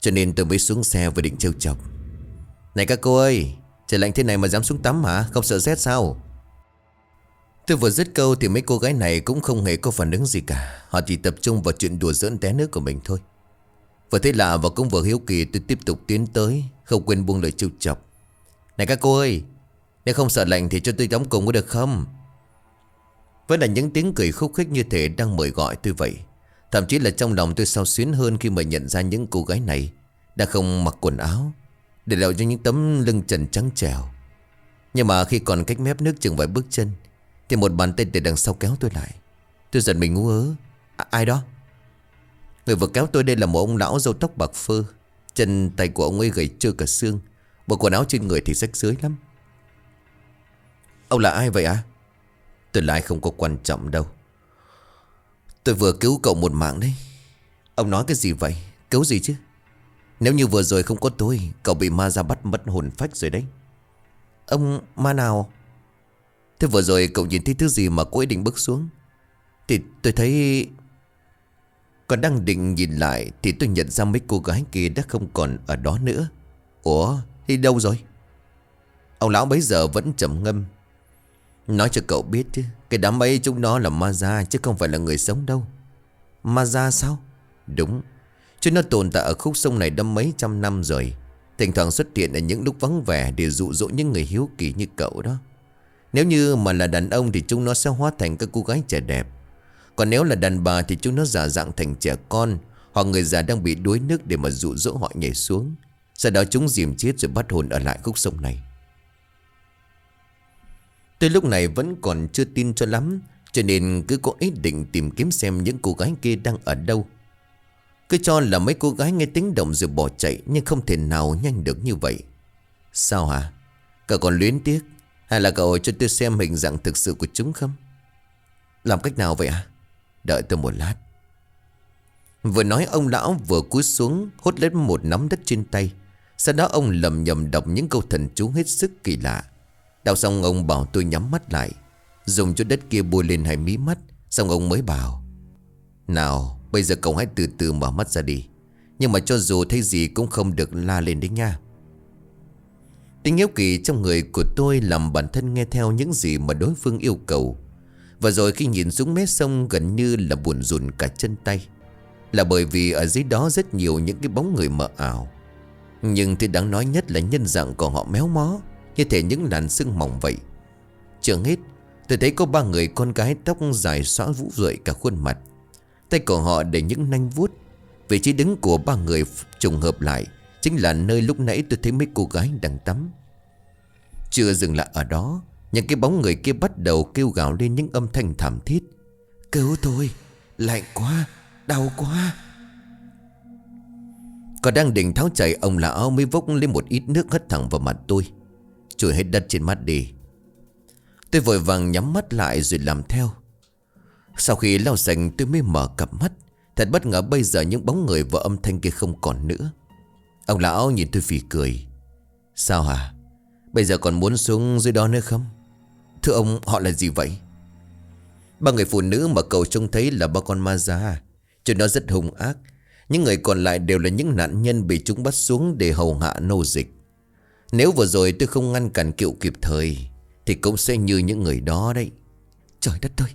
Cho nên tôi mới xuống xe và định trêu chọc. Này các cô ơi, trời lạnh thế này mà dám xuống tắm hả? Không sợ rét sao? Tôi vừa dứt câu thì mấy cô gái này cũng không hề có phản ứng gì cả. Họ chỉ tập trung vào chuyện đùa giỡn té nước của mình thôi. Vừa thấy lạ và cũng vừa hiếu kỳ, tôi tiếp tục tiến tới, không quên buông lời trêu chọc. Này các cô ơi, nếu không sợ lạnh thì cho tôi tắm cùng có được không? Vẫn là những tiếng cười khúc khích như thể đang mời gọi tôi vậy. Thậm chí là trong lòng tôi xao xuyến hơn khi mà nhận ra những cô gái này đã không mặc quần áo, để lộ cho những tấm lưng trần trắng trẻo. Nhưng mà khi còn cách mép nước chừng vài bước chân thì một bàn tay từ đằng sau kéo tôi lại. Tôi giật mình ngu ớ. À, ai đó? Người vừa kéo tôi đây là một ông lão râu tóc bạc phơ. Chân tay của ông ấy gầy trơ cả xương, bộ quần áo trên người thì rách rưới lắm. Ông là ai vậy ạ? À? Tôi lại không có quan trọng đâu. Tôi vừa cứu cậu một mạng đấy. Ông nói cái gì vậy? Cứu gì chứ? Nếu như vừa rồi không có tôi, cậu bị ma ra bắt mất hồn phách rồi đấy. Ông ma nào? Thế vừa rồi cậu nhìn thấy thứ gì mà cô ấy định bước xuống? Thì tôi thấy... Còn đang định nhìn lại thì tôi nhận ra mấy cô gái kia đã không còn ở đó nữa. Ủa, đi đâu rồi? Ông lão bấy giờ vẫn trầm ngâm. Nói cho cậu biết chứ, cái đám ấy chúng nó là ma da chứ không phải là người sống đâu. Ma da sao? Đúng, chứ nó tồn tại ở khúc sông này đã mấy trăm năm rồi. Thỉnh thoảng xuất hiện ở những lúc vắng vẻ để dụ dỗ những người hiếu kỳ như cậu đó. Nếu như mà là đàn ông thì chúng nó sẽ hóa thành các cô gái trẻ đẹp. Còn nếu là đàn bà thì chúng nó giả dạng thành trẻ con hoặc người già đang bị đuối nước để mà dụ dỗ họ nhảy xuống. Sau đó chúng dìm chết rồi bắt hồn ở lại khúc sông này. Tôi lúc này vẫn còn chưa tin cho lắm, cho nên cứ có ý định tìm kiếm xem những cô gái kia đang ở đâu. Cứ cho là mấy cô gái nghe tiếng động rồi bỏ chạy, nhưng không thể nào nhanh được như vậy. Sao hả? Cậu còn luyến tiếc, hay là cậu cho tôi xem hình dạng thực sự của chúng không? Làm cách nào vậy à? Đợi tôi một lát. Vừa nói ông lão vừa cúi xuống hốt lấy một nắm đất trên tay. Sau đó ông lầm nhầm đọc những câu thần chú hết sức kỳ lạ. Đọc xong ông bảo tôi nhắm mắt lại, dùng chút đất kia bôi lên hai mí mắt. Xong ông mới bảo: Nào bây giờ cậu hãy từ từ mở mắt ra đi, nhưng mà cho dù thấy gì cũng không được la lên đấy nha. Tính hiếu kỳ trong người của tôi làm bản thân nghe theo những gì mà đối phương yêu cầu. Và rồi khi nhìn xuống mé sông gần như là buồn rùn cả chân tay. Là bởi vì ở dưới đó rất nhiều những cái bóng người mờ ảo. Nhưng thứ đáng nói nhất là nhân dạng của họ méo mó, như thể những làn sương mỏng vậy. Chưa hết, tôi thấy có ba người con gái tóc dài xõa rũ rượi cả khuôn mặt. Tay của họ để những nanh vuốt. Vị trí đứng của ba người trùng hợp lại chính là nơi lúc nãy tôi thấy mấy cô gái đang tắm. Chưa dừng lại ở đó, những cái bóng người kia bắt đầu kêu gào lên những âm thanh thảm thiết. Cứu tôi, lạnh quá, đau quá. Còn đang định tháo chạy, ông lão mới vốc lên một ít nước hất thẳng vào mặt tôi. Chùi hết đất trên mắt đi. Tôi vội vàng nhắm mắt lại rồi làm theo. Sau khi lau sạch tôi mới mở cặp mắt. Thật bất ngờ bây giờ những bóng người và âm thanh kia không còn nữa. Ông lão nhìn tôi phì cười. Sao hả? Bây giờ còn muốn xuống dưới đó nữa không? Thưa ông, họ là gì vậy? Ba người phụ nữ mà cậu trông thấy là ba con ma da. Chúng nó rất hung ác. Những người còn lại đều là những nạn nhân bị chúng bắt xuống để hầu hạ nô dịch. Nếu vừa rồi tôi không ngăn cản cậu kịp thời thì cũng sẽ như những người đó đấy. Trời đất ơi!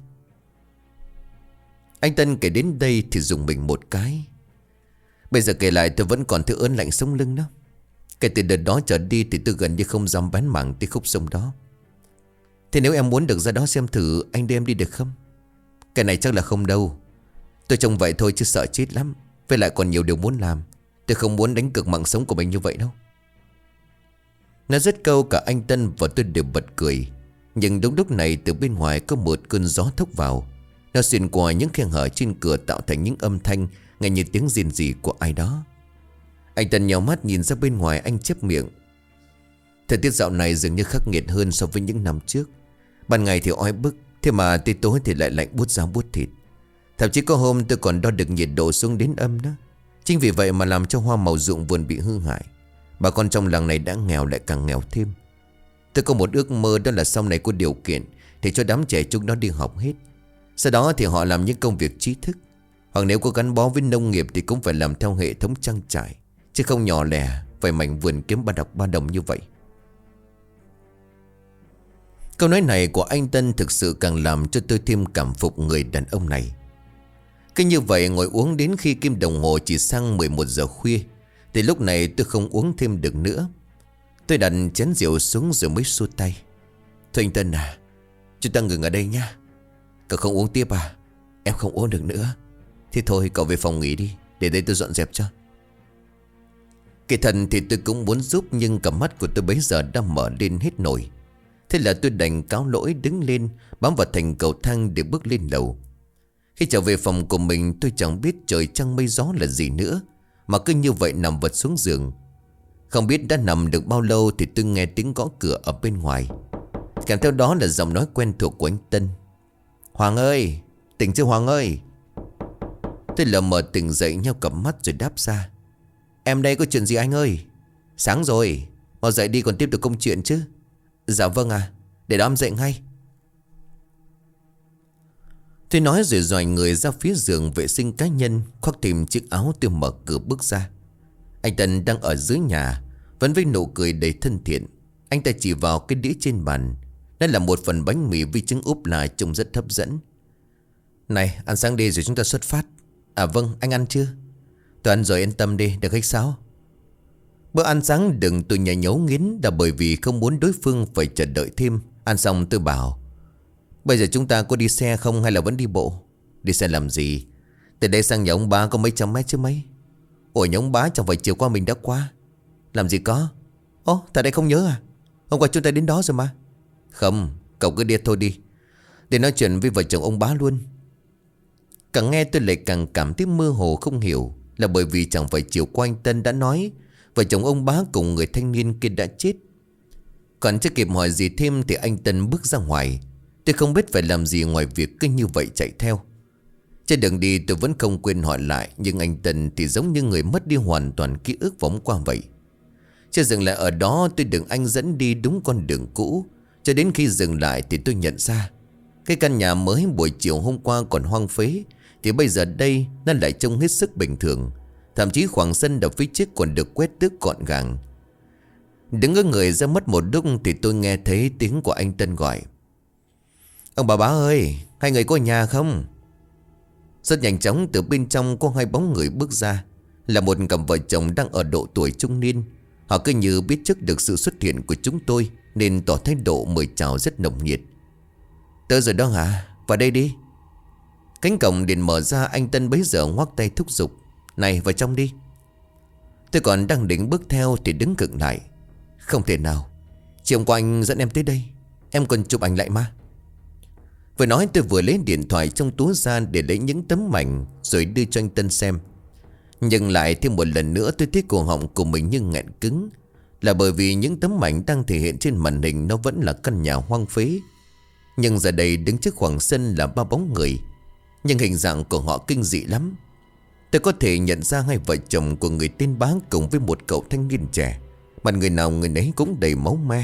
Anh Tân kể đến đây thì dùng mình một cái. Bây giờ kể lại tôi vẫn còn thứ ớn lạnh sống lưng đó. Kể từ đợt đó trở đi thì tôi gần như không dám bén mảng tới khúc sông đó. Thế nếu em muốn được ra đó xem thử, anh đưa em đi được không? Cái này chắc là không đâu. Tôi trông vậy thôi chứ sợ chết lắm. Với lại còn nhiều điều muốn làm. Tôi không muốn đánh cược mạng sống của mình như vậy đâu. Nó rất câu cả anh Tân và tôi đều bật cười. Nhưng đúng lúc này từ bên ngoài có một cơn gió thốc vào. Nó xuyên qua những khe hở trên cửa tạo thành những âm thanh nghe như tiếng rên rỉ của ai đó. Anh Tân nhào mắt nhìn ra bên ngoài, anh chép miệng. Thời tiết dạo này dường như khắc nghiệt hơn so với những năm trước. Ban ngày thì oi bức, thế mà tới tối thì lại lạnh buốt da buốt thịt. Thậm chí có hôm tôi còn đo được nhiệt độ xuống đến âm đó. Chính vì vậy mà làm cho hoa màu ruộng vườn bị hư hại. Bà con trong làng này đã nghèo lại càng nghèo thêm. Tôi có một ước mơ, đó là sau này có điều kiện thì cho đám trẻ chúng nó đi học hết. Sau đó thì họ làm những công việc trí thức. Hoặc nếu có gắn bó với nông nghiệp thì cũng phải làm theo hệ thống trang trại, chứ không nhỏ lẻ phải mảnh vườn kiếm ba đọc ba đồng như vậy. Câu nói này của anh Tân thực sự càng làm cho tôi thêm cảm phục người đàn ông này. Cứ như vậy ngồi uống đến khi kim đồng hồ chỉ sang mười một giờ khuya, thì lúc này tôi không uống thêm được nữa. Tôi đặt chén rượu xuống rồi mới xua tay. Thôi anh Tân à, chúng ta ngừng ở đây nhá. Cậu không uống tiếp à? Em không uống được nữa. Thì thôi cậu về phòng nghỉ đi, để đây tôi dọn dẹp cho. Kỳ thần thì tôi cũng muốn giúp, nhưng cả mắt của tôi bấy giờ đã mở lên hết nổi. Thế là tôi đành cáo lỗi đứng lên, bám vào thành cầu thang để bước lên lầu. Khi trở về phòng của mình, tôi chẳng biết trời trăng mây gió là gì nữa, mà cứ như vậy nằm vật xuống giường. Không biết đã nằm được bao lâu thì tôi nghe tiếng gõ cửa ở bên ngoài. Kèm theo đó là giọng nói quen thuộc của anh Tân. Hoàng ơi, tỉnh chưa Hoàng ơi? Tôi lờ mờ tỉnh dậy nheo cặp mắt rồi đáp ra. Em đây, có chuyện gì anh ơi? Sáng rồi, mau dậy đi còn tiếp tục công chuyện chứ. Dạ vâng à, để đó em dậy ngay. Tôi nói rồi dòi người ra phía giường vệ sinh cá nhân, khoác thêm chiếc áo. Tôi mở cửa bước ra. Anh Tân đang ở dưới nhà, vẫn với nụ cười đầy thân thiện. Anh ta chỉ vào cái đĩa trên bàn. Đó là một phần bánh mì với trứng úp lại trông rất hấp dẫn. Này, ăn sáng đi rồi chúng ta xuất phát. À vâng, anh ăn chưa? Tôi ăn rồi, yên tâm đi, được khách sáo. Bữa ăn sáng đừng tôi nhảy nhấu nghiến là bởi vì không muốn đối phương phải chờ đợi thêm. Ăn xong tôi bảo, bây giờ chúng ta có đi xe không hay là vẫn đi bộ? Đi xe làm gì? Từ đây sang nhà ông bá có mấy trăm mét chứ mấy. Ủa nhà ông bá chẳng phải chiều qua mình đã qua? Làm gì có? Ồ, tại đây không nhớ à? Hôm qua chúng ta đến đó rồi mà. Không, cậu cứ đi thôi đi, để nói chuyện với vợ chồng ông bá luôn. Càng nghe tôi lại càng cảm thấy mơ hồ không hiểu. Là bởi vì chẳng phải chiều qua anh Tân đã nói vợ chồng ông bá cùng người thanh niên kia đã chết. Còn chưa kịp hỏi gì thêm thì anh Tân bước ra ngoài. Tôi không biết phải làm gì ngoài việc cứ như vậy chạy theo. Trên đường đi tôi vẫn không quên hỏi lại, nhưng anh Tân thì giống như người mất đi hoàn toàn ký ức vòng qua vậy. Chưa dừng lại ở đó, tôi được anh dẫn đi đúng con đường cũ. Cho đến khi dừng lại thì tôi nhận ra cái căn nhà mới buổi chiều hôm qua còn hoang phế thì bây giờ đây nó lại trông hết sức bình thường. Thậm chí khoảng sân ở phía trước còn được quét tước gọn gàng. Đứng ngỡ người ra mất một lúc thì tôi nghe thấy tiếng của anh Tân gọi. Ông bà bá ơi, hai người có nhà không? Rất nhanh chóng từ bên trong có hai bóng người bước ra. Là một cặp vợ chồng đang ở độ tuổi trung niên. Họ cứ như biết trước được sự xuất hiện của chúng tôi nên tỏ thái độ mời chào rất nồng nhiệt. Tới rồi đó hả? Vào đây đi. Cánh cổng điện mở ra, anh Tân bấy giờ ngoắc tay thúc giục. Này, vào trong đi. Tôi còn đang định bước theo thì đứng khựng lại. Không thể nào, chiều hôm qua anh dẫn em tới đây, em còn chụp ảnh lại mà. Vừa nói tôi vừa lấy điện thoại trong túi ra để lấy những tấm ảnh rồi đưa cho anh Tân xem. Nhưng lại thêm một lần nữa tôi thấy cổ họng của mình như nghẹn cứng. Là bởi vì những tấm ảnh đang thể hiện trên màn hình nó vẫn là căn nhà hoang phế. Nhưng giờ đây đứng trước khoảng sân là ba bóng người. Nhưng hình dạng của họ kinh dị lắm. Tôi có thể nhận ra hai vợ chồng của người tên Bá cùng với một cậu thanh niên trẻ. Mặt người nào người nấy cũng đầy máu me.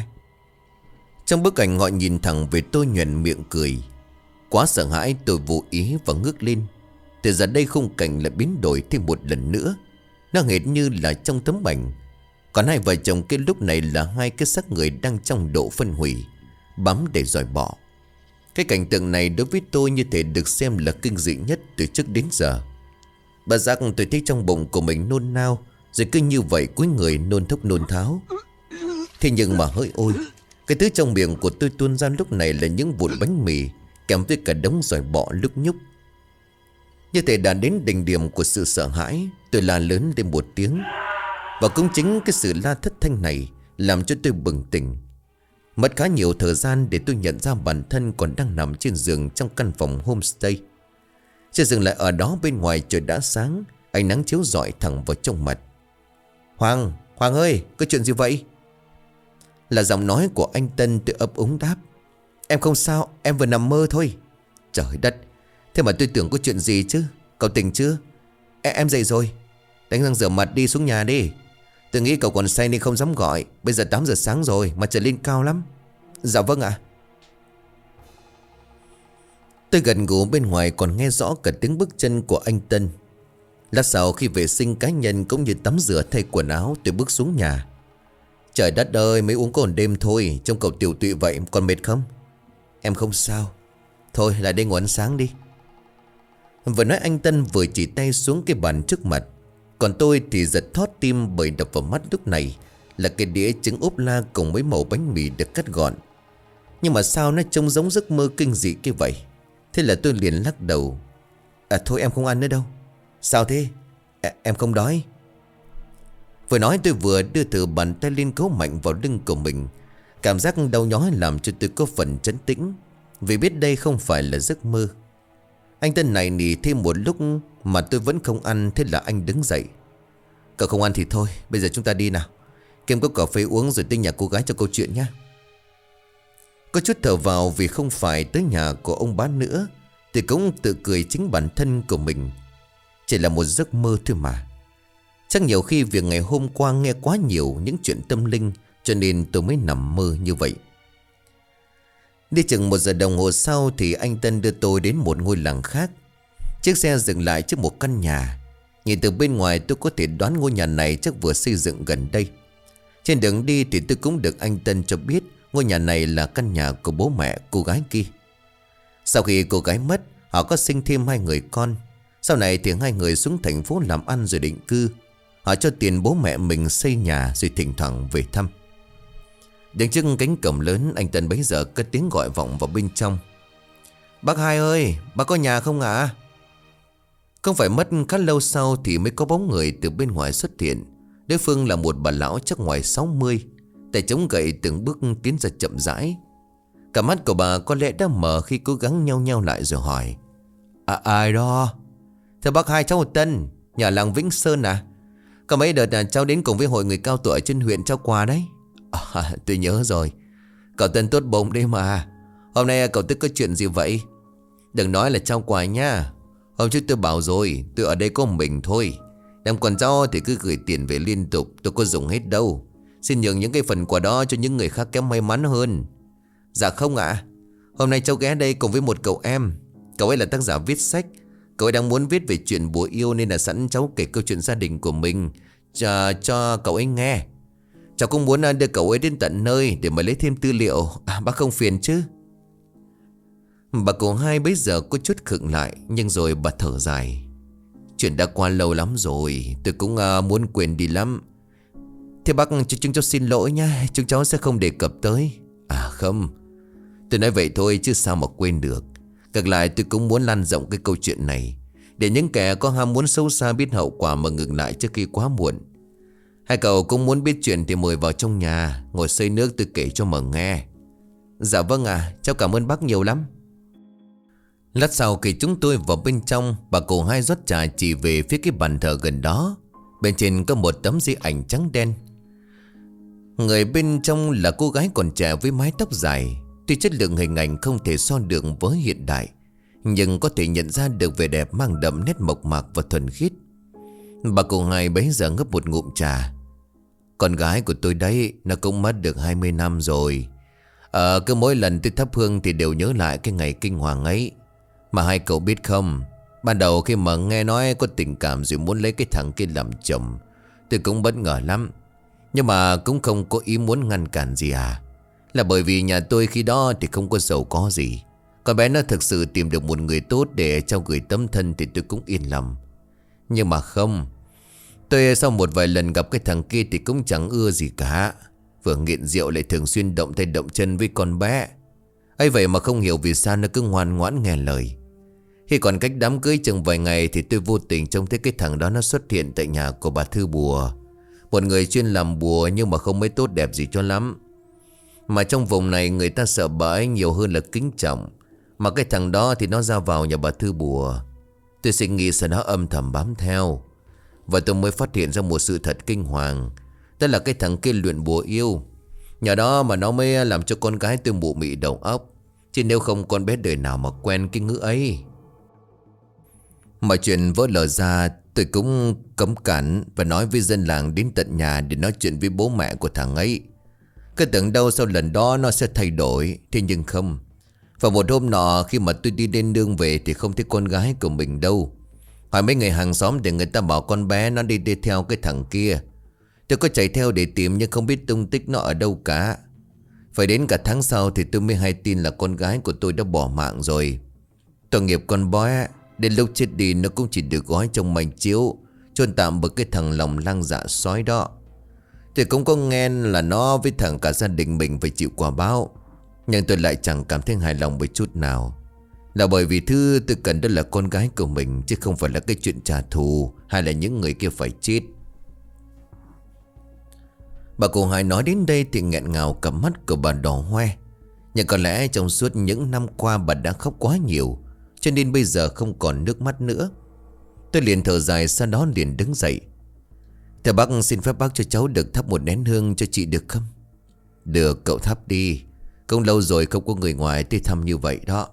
Trong bức ảnh họ nhìn thẳng về tôi nhoẻn miệng cười. Quá sợ hãi tôi vô ý và ngước lên. Từ giờ đây khung cảnh lại biến đổi thêm một lần nữa. Nó hệt như là trong tấm ảnh. Còn hai vợ chồng kia lúc này là hai cái xác người đang trong độ phân hủy, bám để dòi bỏ. Cái cảnh tượng này đối với tôi như thể được xem là kinh dị nhất từ trước đến giờ. Bà giác tôi thấy trong bụng của mình nôn nao, rồi cứ như vậy cuối người nôn thốc nôn tháo. Thế nhưng mà hỡi ôi, cái thứ trong miệng của tôi tuôn ra lúc này là những vụn bánh mì kèm với cả đống dòi bọ lúc nhúc. Như thể đã đến đỉnh điểm của sự sợ hãi, tôi la lớn lên một tiếng. Và cũng chính cái sự la thất thanh này làm cho tôi bừng tỉnh. Mất khá nhiều thời gian để tôi nhận ra bản thân còn đang nằm trên giường trong căn phòng homestay. Chưa dừng lại ở đó, bên ngoài trời đã sáng, ánh nắng chiếu rọi thẳng vào trong mặt. Hoàng, Hoàng ơi, có chuyện gì vậy? Là giọng nói của anh Tân. Tôi ấp úng đáp. Em không sao, em vừa nằm mơ thôi. Trời đất, thế mà tôi tưởng có chuyện gì chứ. Cậu tỉnh chưa? E, em dậy rồi. Đánh răng rửa mặt đi, xuống nhà đi. Tôi nghĩ cậu còn say nên không dám gọi. Bây giờ tám giờ sáng rồi, mặt trời lên cao lắm. Dạ vâng ạ. Tôi gần gũi bên ngoài còn nghe rõ cả tiếng bước chân của anh Tân. Lát sau khi vệ sinh cá nhân cũng như tắm rửa thay quần áo, tôi bước xuống nhà. Trời đất ơi, mới uống có một đêm thôi, trông cậu tiểu tụy vậy, còn mệt không? Em không sao. Thôi lại đây ngồi ăn sáng đi. Vừa nói anh Tân vừa chỉ tay xuống cái bàn trước mặt. Còn tôi thì giật thót tim bởi đập vào mắt lúc này là cái đĩa trứng ốp la cùng mấy mẩu bánh mì được cắt gọn. Nhưng mà sao nó trông giống giấc mơ kinh dị kia vậy? Thế là tôi liền lắc đầu. À thôi em không ăn nữa đâu. Sao thế? À, em không đói. Vừa nói tôi vừa đưa thử bàn tay lên cấu mạnh vào lưng của mình. Cảm giác đau nhói làm cho tôi có phần trấn tĩnh, vì biết đây không phải là giấc mơ. Anh Tân này nỉ thêm một lúc mà tôi vẫn không ăn. Thế là anh đứng dậy. Cậu không ăn thì thôi, bây giờ chúng ta đi nào. Kiếm cốc cà phê uống rồi tới nhà cô gái cho câu chuyện nhé. Có chút thở vào vì không phải tới nhà của ông bá nữa, thì cũng tự cười chính bản thân của mình. Chỉ là một giấc mơ thôi mà. Chắc nhiều khi việc ngày hôm qua nghe quá nhiều những chuyện tâm linh, cho nên tôi mới nằm mơ như vậy. Đi chừng một giờ đồng hồ sau thì anh Tân đưa tôi đến một ngôi làng khác. Chiếc xe dừng lại trước một căn nhà. Nhìn từ bên ngoài tôi có thể đoán ngôi nhà này chắc vừa xây dựng gần đây. Trên đường đi thì tôi cũng được anh Tân cho biết ngôi nhà này là căn nhà của bố mẹ cô gái kia. Sau khi cô gái mất, họ có sinh thêm hai người con. Sau này thì hai người xuống thành phố làm ăn rồi định cư. Họ cho tiền bố mẹ mình xây nhà rồi thỉnh thoảng về thăm. Đứng trước cánh cổng lớn, anh Tân bấy giờ cất tiếng gọi vọng vào bên trong. Bác Hai ơi, bác có nhà không ạ? À? Không phải mất khá lâu sau thì mới có bóng người từ bên ngoài xuất hiện. Đối phương là một bà lão chắc ngoài sáu mươi, tay chống gậy từng bước tiến ra chậm rãi. Cả mắt của bà có lẽ đã mở khi cố gắng nheo nheo lại rồi hỏi. À ai đó? Thưa bác Hai, cháu Tân, nhà làng Vĩnh Sơn à? Có mấy đợt là cháu đến cùng với hội người cao tuổi trên huyện trao quà đấy. À, tôi nhớ rồi. Cậu Tân tốt bụng đấy mà. Hôm nay cậu Tức có chuyện gì vậy? Đừng nói là trao quà nha. Hôm trước tôi bảo rồi, tôi ở đây có mình thôi. Đem quần cháu thì cứ gửi tiền về liên tục, tôi có dùng hết đâu. Xin nhường những cái phần quà đó cho những người khác kém may mắn hơn. Dạ không ạ. À. Hôm nay cháu ghé đây cùng với một cậu em. Cậu ấy là tác giả viết sách. Cậu ấy đang muốn viết về chuyện bùa yêu, nên là sẵn cháu kể câu chuyện gia đình của mình cho, cho cậu ấy nghe. Cháu cũng muốn đưa cậu ấy đến tận nơi để mà lấy thêm tư liệu. À, bác không phiền chứ? Bà cụ Hai bấy giờ có chút khựng lại, nhưng rồi bà thở dài. Chuyện đã qua lâu lắm rồi, tôi cũng uh, muốn quên đi lắm. Thế bác cho chúng cháu xin lỗi nha, chúng cháu sẽ không đề cập tới. À không, tôi nói vậy thôi chứ sao mà quên được. Ngược lại tôi cũng muốn lan rộng cái câu chuyện này, để những kẻ có ham muốn sâu xa biết hậu quả mà ngừng lại trước khi quá muộn. Hai cậu cũng muốn biết chuyện thì mời vào trong nhà, ngồi xơi nước tôi kể cho mà nghe. Dạ vâng ạ, à, cháu cảm ơn bác nhiều lắm. Lát sau khi chúng tôi vào bên trong, bà cụ Hai rót trà chỉ về phía cái bàn thờ gần đó. Bên trên có một tấm di ảnh trắng đen. Người bên trong là cô gái còn trẻ với mái tóc dài. Tuy chất lượng hình ảnh không thể so được với hiện đại, nhưng có thể nhận ra được vẻ đẹp mang đậm nét mộc mạc và thuần khiết. Bà cụ Hai bấy giờ ngấp một ngụm trà. Con gái của tôi đấy, nó cũng mất được hai mươi năm rồi. Ờ, cứ mỗi lần tôi thắp hương thì đều nhớ lại cái ngày kinh hoàng ấy. Mà hai cậu biết không, ban đầu khi mà nghe nói có tình cảm rồi muốn lấy cái thằng kia làm chồng, tôi cũng bất ngờ lắm. Nhưng mà cũng không có ý muốn ngăn cản gì à. Là bởi vì nhà tôi khi đó thì không có giàu có gì. Con bé nó thực sự tìm được một người tốt để trao gửi tấm thân thì tôi cũng yên lòng. Nhưng mà không, tôi sau một vài lần gặp cái thằng kia thì cũng chẳng ưa gì cả. Vừa nghiện rượu lại thường xuyên động tay động chân với con bé. ấy vậy mà không hiểu vì sao nó cứ ngoan ngoãn nghe lời. Khi còn cách đám cưới chừng vài ngày thì tôi vô tình trông thấy cái thằng đó nó xuất hiện tại nhà của bà Thư Bùa. Một người chuyên làm bùa nhưng mà không mấy tốt đẹp gì cho lắm. Mà trong vùng này người ta sợ bà ấy nhiều hơn là kính trọng. Mà cái thằng đó thì nó ra vào nhà bà Thư Bùa. Tôi suy nghĩ sau đó âm thầm bám theo. Và tôi mới phát hiện ra một sự thật kinh hoàng. Đó là cái thằng kia luyện bùa yêu. Nhờ đó mà nó mới làm cho con gái tôi mụ mị đầu óc. Chứ nếu không con bé đời nào mà quen cái ngữ ấy. Mọi chuyện vỡ lở ra, tôi cũng cấm cản và nói với dân làng đến tận nhà để nói chuyện với bố mẹ của thằng ấy. Cứ tưởng đâu sau lần đó nó sẽ thay đổi. Thế nhưng không. Và một hôm nọ khi mà tôi đi lên nương về thì không thấy con gái của mình đâu. Hỏi mấy người hàng xóm thì người ta bảo con bé nó đi đi theo cái thằng kia. Tôi có chạy theo để tìm nhưng không biết tung tích nó ở đâu cả. Phải đến cả tháng sau thì tôi mới hay tin là con gái của tôi đã bỏ mạng rồi. Tội nghiệp con bé, đến lúc chết đi nó cũng chỉ được gói trong mảnh chiếu, chôn tạm bởi cái thằng lòng lang dạ sói đó. Tôi cũng có nghe là nó với thằng cả gia đình mình phải chịu quả báo. Nhưng tôi lại chẳng cảm thấy hài lòng với chút nào. Là bởi vì thứ tôi cần đó là con gái của mình, chứ không phải là cái chuyện trả thù hay là những người kia phải chết. Bà cụ Hải nói đến đây thì nghẹn ngào, cặp mắt của bà đỏ hoe. Nhưng có lẽ trong suốt những năm qua bà đã khóc quá nhiều, cho nên bây giờ không còn nước mắt nữa. Tôi liền thở dài, sau đó liền đứng dậy. Thưa bác, xin phép bác cho cháu được thắp một nén hương cho chị được không? Được, cậu thắp đi. Không lâu rồi không có người ngoài tới thăm như vậy đó.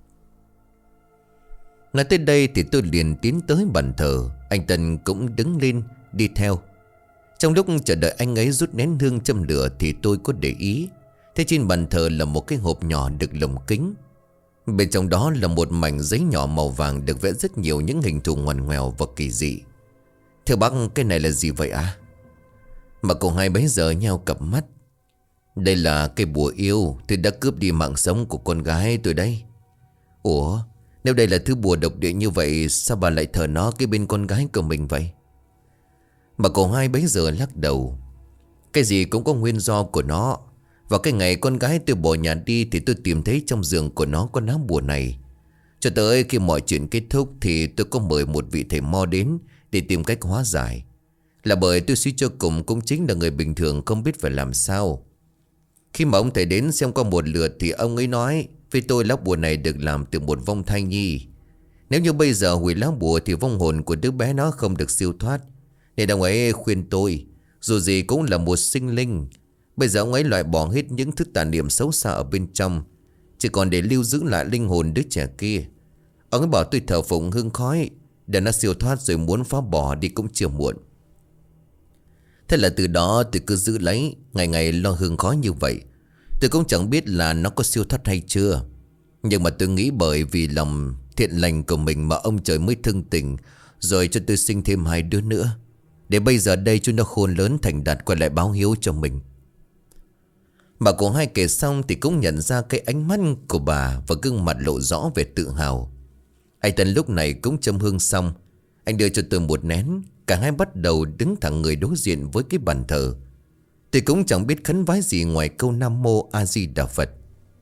Nói tới đây thì tôi liền tiến tới bàn thờ. Anh Tân cũng đứng lên đi theo. Trong lúc chờ đợi anh ấy rút nén hương châm lửa thì tôi có để ý. Thế trên bàn thờ là một cái hộp nhỏ được lồng kính. Bên trong đó là một mảnh giấy nhỏ màu vàng được vẽ rất nhiều những hình thù ngoằn ngoèo và kỳ dị. Thưa bác, cái này là gì vậy à? Mà cậu hai bấy giờ nheo cặp mắt. Đây là cây bùa yêu, tôi đã cướp đi mạng sống của con gái tôi đây. Ủa, nếu đây là thứ bùa độc địa như vậy, sao bà lại thờ nó cái bên con gái của mình vậy? Mà cậu hai bấy giờ lắc đầu. Cái gì cũng có nguyên do của nó. Vào cái ngày con gái tôi bỏ nhà đi thì tôi tìm thấy trong giường của nó có lá bùa này. Cho tới khi mọi chuyện kết thúc thì tôi có mời một vị thầy mo đến để tìm cách hóa giải. Là bởi tôi suy cho cùng cũng chính là người bình thường không biết phải làm sao. Khi mà ông thầy đến xem qua một lượt thì ông ấy nói với tôi lá bùa này được làm từ một vong thai nhi. Nếu như bây giờ hủy lá bùa thì vong hồn của đứa bé nó không được siêu thoát. Nên ông ấy khuyên tôi, dù gì cũng là một sinh linh, bây giờ ông ấy loại bỏ hết những thứ tà niệm xấu xa ở bên trong, chỉ còn để lưu giữ lại linh hồn đứa trẻ kia. Ông ấy bảo tôi thờ phụng hương khói để nó siêu thoát, rồi muốn phá bỏ đi cũng chưa muộn. Thế là từ đó tôi cứ giữ lấy, ngày ngày lo hương khói như vậy. Tôi cũng chẳng biết là nó có siêu thoát hay chưa. Nhưng mà tôi nghĩ bởi vì lòng thiện lành của mình mà ông trời mới thương tình, rồi cho tôi sinh thêm hai đứa nữa, để bây giờ đây chúng nó khôn lớn thành đạt quay lại báo hiếu cho mình. Bà cụ hai kể xong thì cũng nhận ra cái ánh mắt của bà và gương mặt lộ rõ về tự hào. Anh Tân lúc này cũng châm hương xong. Anh đưa cho tôi một nén. Cả hai bắt đầu đứng thẳng người đối diện với cái bàn thờ. Tôi cũng chẳng biết khấn vái gì ngoài câu Nam Mô A Di Đà Phật.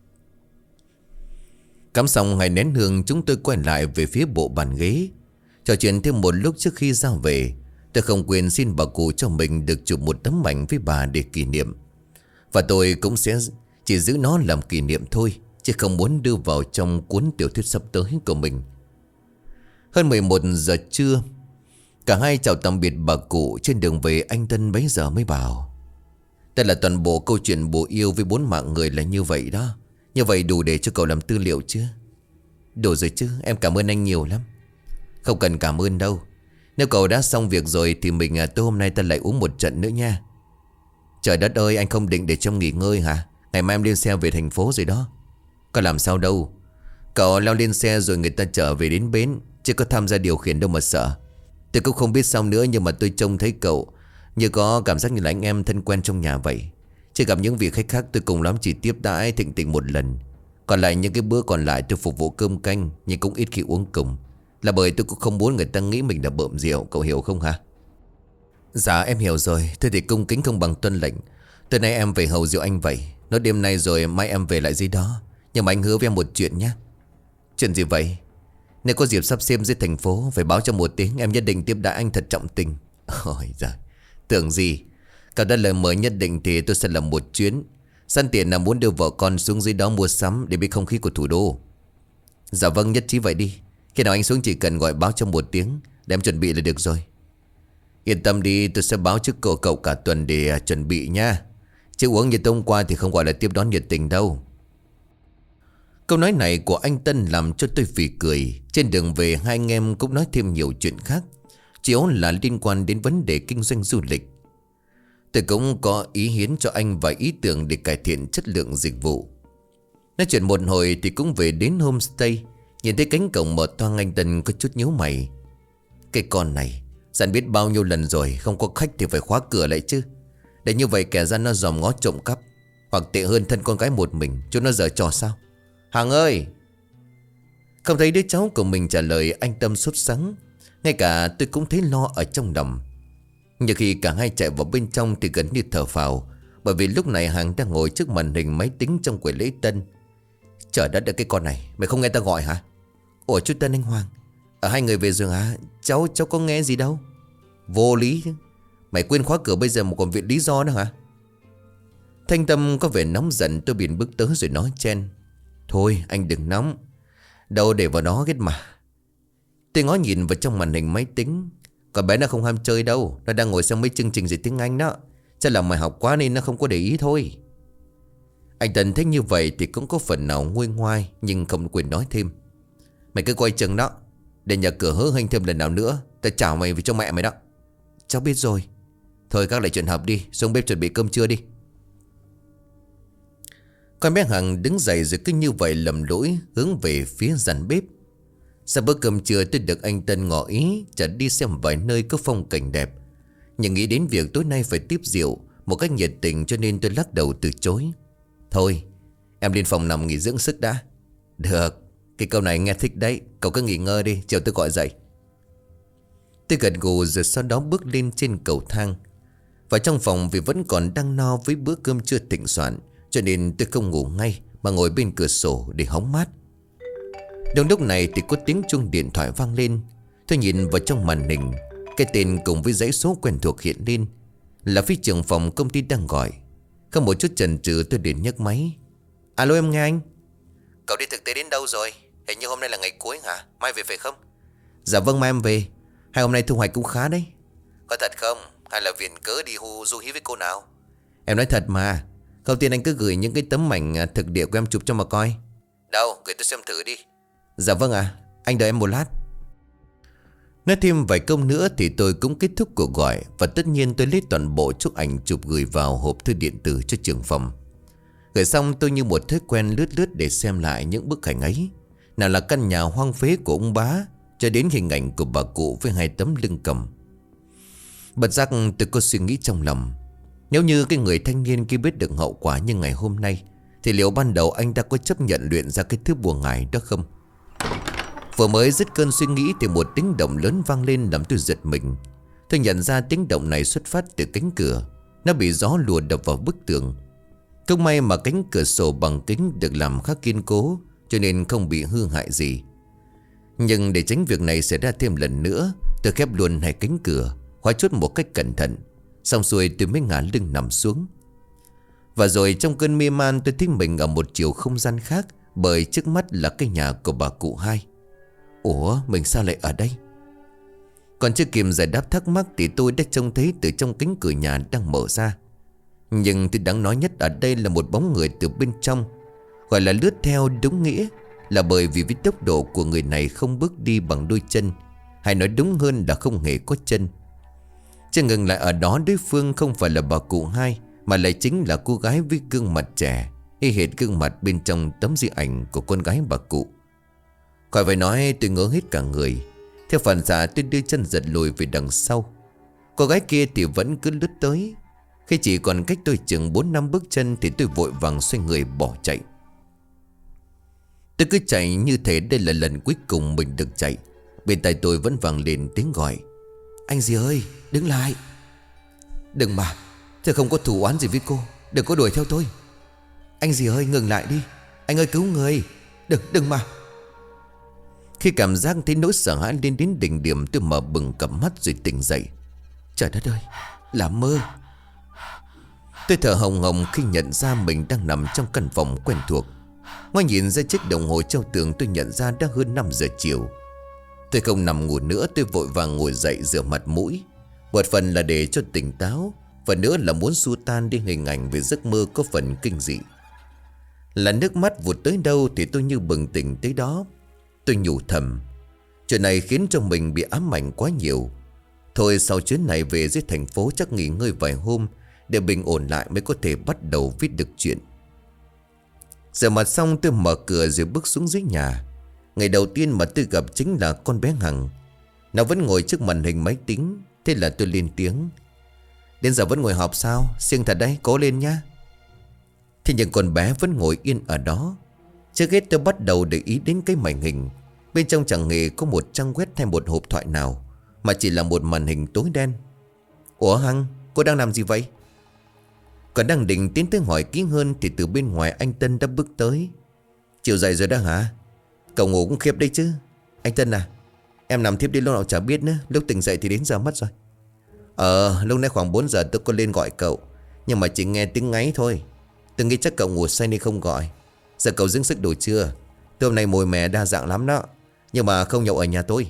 Cắm xong hai nén hương, chúng tôi quay lại về phía bộ bàn ghế, trò chuyện thêm một lúc trước khi ra về. Tôi không quên xin bà cụ cho mình được chụp một tấm ảnh với bà để kỷ niệm. Và tôi cũng sẽ chỉ giữ nó làm kỷ niệm thôi, chứ không muốn đưa vào trong cuốn tiểu thuyết sắp tới của mình. Hơn mười một giờ trưa, cả hai chào tạm biệt bà cụ. Trên đường về, anh Tân bấy giờ mới bảo: đây là toàn bộ câu chuyện bùa yêu với bốn mạng người là như vậy đó. Như vậy đủ để cho cậu làm tư liệu chưa? Đủ rồi chứ, em cảm ơn anh nhiều lắm. Không cần cảm ơn đâu. Nếu cậu đã xong việc rồi thì mình à, tối hôm nay ta lại uống một trận nữa nha. Trời đất ơi, anh không định để trong nghỉ ngơi hả? Ngày mai em lên xe về thành phố rồi đó. Có làm sao đâu. Cậu leo lên xe rồi người ta chở về đến bến, chứ có tham gia điều khiển đâu mà sợ. Tôi cũng không biết sao nữa, nhưng mà tôi trông thấy cậu như có cảm giác như là anh em thân quen trong nhà vậy. Chỉ gặp những vị khách khác tôi cùng lắm chỉ tiếp đãi thịnh tình một lần. Còn lại những cái bữa còn lại tôi phục vụ cơm canh, nhưng cũng ít khi uống cùng. Là bởi tôi cũng không muốn người ta nghĩ mình là bợm rượu, cậu hiểu không hả? Dạ em hiểu rồi. Thôi thì cung kính không bằng tuân lệnh. Từ nay em về hầu rượu anh vậy. Nói đêm nay rồi mai em về lại dưới đó. Nhưng mà anh hứa với em một chuyện nhé. Chuyện gì vậy? Nếu có dịp sắp xếp dưới thành phố, phải báo cho một tiếng, em nhất định tiếp đãi anh thật trọng tình. Ôi giời, tưởng gì. Cậu đã lời mời nhất định thì tôi sẽ làm một chuyến. Săn tiền là muốn đưa vợ con xuống dưới đó mua sắm để biết không khí của thủ đô. Dạ vâng, nhất trí vậy đi. Khi nào anh xuống chỉ cần gọi báo cho một tiếng, để em chuẩn bị là được rồi. Yên tâm đi, tôi sẽ báo trước cậu cậu cả tuần để chuẩn bị nha. Chứ uống như hôm qua thì không gọi là tiếp đón nhiệt tình đâu. Câu nói này của anh Tân làm cho tôi phì cười. Trên đường về hai anh em cũng nói thêm nhiều chuyện khác, chủ yếu là liên quan đến vấn đề kinh doanh du lịch. Tôi cũng có ý hiến cho anh vài ý tưởng để cải thiện chất lượng dịch vụ. Nói chuyện một hồi thì cũng về đến homestay. Nhìn thấy cánh cổng mở toang, anh Tân có chút nhíu mày. Cái con này, dặn biết bao nhiêu lần rồi, không có khách thì phải khóa cửa lại chứ. Để như vậy kẻ gian nó dòm ngó trộm cắp. Hoặc tệ hơn thân con gái một mình, chúng nó giở trò sao? Hằng ơi! Không thấy đứa cháu của mình trả lời, anh Tâm sốt sắng. Ngay cả tôi cũng thấy lo ở trong lòng. Nhưng khi cả hai chạy vào bên trong thì gần như thở phào. Bởi vì lúc này Hằng đang ngồi trước màn hình máy tính trong quầy lễ tân. Trời đất ơi, cái con này, mày không nghe ta gọi hả? Ủa chú Tân, anh Hoàng, ở hai người về giường hả? Cháu, cháu có nghe gì đâu. Vô lý chứ. Mày quên khóa cửa bây giờ mà còn viện lý do nữa hả? Thanh Tâm có vẻ nóng giận, tôi biển bước tới rồi nói chen. Thôi anh đừng nóng, đâu để vào đó hết mà. Tôi ngó nhìn vào trong màn hình máy tính. Còn bé nó không ham chơi đâu, nó đang ngồi xem mấy chương trình dạy tiếng Anh đó. Chắc là mày học quá nên nó không có để ý thôi. Anh Tân thấy như vậy thì cũng có phần nào nguôi ngoai, nhưng không quên nói thêm. Mày cứ quay chừng đó, để nhà cửa hớ hênh thêm lần nào nữa ta chào mày vì cho mẹ mày đó. Cháu biết rồi. Thôi các lại chuyện hợp đi, xuống bếp chuẩn bị cơm trưa đi. Con bé Hằng đứng dậy rồi cứ như vậy lầm lũi hướng về phía gian bếp. Sau bữa cơm trưa tôi được anh Tân ngỏ ý chở đi xem vài nơi có phong cảnh đẹp. Nhưng nghĩ đến việc tối nay phải tiếp rượu một cách nhiệt tình cho nên tôi lắc đầu từ chối. Thôi em lên phòng nằm nghỉ dưỡng sức đã. Được, cái câu này nghe thích đấy. Cậu cứ nghỉ ngơi đi, chiều tôi gọi dậy. Tôi gật gù rồi sau đó bước lên trên cầu thang. Vào trong phòng vì vẫn còn đang no với bữa cơm trưa thịnh soạn, cho nên tôi không ngủ ngay mà ngồi bên cửa sổ để hóng mát. Đúng lúc này thì có tiếng chuông điện thoại vang lên. Tôi nhìn vào trong màn hình. Cái tên cùng với dãy số quen thuộc hiện lên. Là phía trưởng phòng công ty đang gọi. Không một chút chần chừ tôi liền nhấc máy. Alo, em nghe anh. Cậu đi thực tế đến đâu rồi? Hình như hôm nay là ngày cuối hả? Mai về phải không? Dạ vâng, mai em về. Hai hôm nay thu hoạch cũng khá đấy. Có thật không? Hay là viện cớ đi hù du hí với cô nào? Em nói thật mà. Đầu tiên anh cứ gửi những cái tấm ảnh thực địa của em chụp cho mà coi. Đâu, gửi tôi xem thử đi. Dạ vâng ạ, à, anh đợi em một lát. Nói thêm vài câu nữa thì tôi cũng kết thúc cuộc gọi. Và tất nhiên tôi lấy toàn bộ chụp ảnh chụp gửi vào hộp thư điện tử cho trưởng phòng. Gửi xong tôi như một thói quen lướt lướt để xem lại những bức ảnh ấy. Nào là căn nhà hoang phế của ông bá, cho đến hình ảnh của bà cụ với hai tấm lưng cầm. Bật giác tôi có suy nghĩ trong lòng. Nếu như cái người thanh niên kia biết được hậu quả như ngày hôm nay, thì liệu ban đầu anh ta có chấp nhận luyện ra cái thứ bùa ngải đó không? Vừa mới dứt cơn suy nghĩ thì một tiếng động lớn vang lên làm tôi giật mình. Tôi nhận ra tiếng động này xuất phát từ cánh cửa. Nó bị gió lùa đập vào bức tường. Không may mà cánh cửa sổ bằng kính được làm khá kiên cố, cho nên không bị hư hại gì. Nhưng để tránh việc này xảy ra thêm lần nữa, tôi khép luôn hai cánh cửa, khóa chốt một cách cẩn thận. Xong xuôi tôi mới ngả lưng nằm xuống. Và rồi trong cơn mê man tôi thấy mình ở một chiều không gian khác. Bởi trước mắt là cái nhà của bà cụ hai. Ủa, mình sao lại ở đây? Còn chưa kịp giải đáp thắc mắc thì tôi đã trông thấy từ trong cánh cửa nhà đang mở ra. Nhưng thứ đáng nói nhất ở đây là một bóng người từ bên trong. Gọi là lướt theo đúng nghĩa là bởi vì với tốc độ của người này không bước đi bằng đôi chân, hay nói đúng hơn là không hề có chân. Chưa ngừng lại ở đó, đối phương không phải là bà cụ hai, mà lại chính là cô gái với gương mặt trẻ, y hệt gương mặt bên trong tấm di ảnh của con gái bà cụ. Khỏi phải nói, tôi ngỡ hết cả người. Theo phản xạ tôi đưa chân giật lùi về đằng sau. Cô gái kia thì vẫn cứ lướt tới. Khi chỉ còn cách tôi chừng bốn năm bước chân thì tôi vội vàng xoay người bỏ chạy. Tôi cứ chạy như thế đây là lần cuối cùng mình được chạy. Bên tai tôi vẫn vang lên tiếng gọi. Anh gì ơi, đứng lại. Đừng mà, tôi không có thù oán gì với cô. Đừng có đuổi theo tôi. Anh gì ơi, ngừng lại đi. Anh ơi, cứu người. Đừng, đừng mà. Khi cảm giác thấy nỗi sợ hãi lên đến đỉnh điểm, tôi mở bừng cặp mắt rồi tỉnh dậy. Trời đất ơi, là mơ. Tôi thở hồng hồng khi nhận ra mình đang nằm trong căn phòng quen thuộc. Ngoái nhìn ra chiếc đồng hồ treo tường, tôi nhận ra đã hơn năm giờ chiều. Tôi không nằm ngủ nữa, tôi vội vàng ngồi dậy rửa mặt mũi. Một phần là để cho tỉnh táo, phần nữa là muốn xua tan đi hình ảnh về giấc mơ có phần kinh dị. Là nước mắt vụt tới đâu thì tôi như bừng tỉnh tới đó. Tôi nhủ thầm, chuyện này khiến cho mình bị ám ảnh quá nhiều. Thôi sau chuyến này về dưới thành phố chắc nghỉ ngơi vài hôm để bình ổn lại mới có thể bắt đầu viết được chuyện. Rửa mặt xong tôi mở cửa rồi bước xuống dưới nhà. Ngày đầu tiên mà tôi gặp chính là con bé Hằng. Nó vẫn ngồi trước màn hình máy tính. Thế là tôi lên tiếng: Đến giờ vẫn ngồi họp sao? Siêng thật đấy, cố lên nhá. Thế nhưng con bé vẫn ngồi yên ở đó. Trước hết tôi bắt đầu để ý đến cái màn hình. Bên trong chẳng hề có một trang web hay một hộp thoại nào, mà chỉ là một màn hình tối đen. Ủa Hằng, cô đang làm gì vậy? Còn đang định tiến tới hỏi kỹ hơn thì từ bên ngoài anh Tân đã bước tới. Chiều dậy rồi đó hả? Cậu ngủ cũng khiếp đấy chứ. Anh Tân à, em nằm thiếp đi lúc nào chả biết nữa. Lúc tỉnh dậy thì đến giờ mất rồi. Ờ, lúc nãy khoảng bốn giờ tôi có lên gọi cậu, nhưng mà chỉ nghe tiếng ngáy thôi. Tôi nghĩ chắc cậu ngủ say nên không gọi. Giờ cậu dưỡng sức đủ chưa? Tôi hôm nay mồi mè đa dạng lắm đó, nhưng mà không nhậu ở nhà tôi.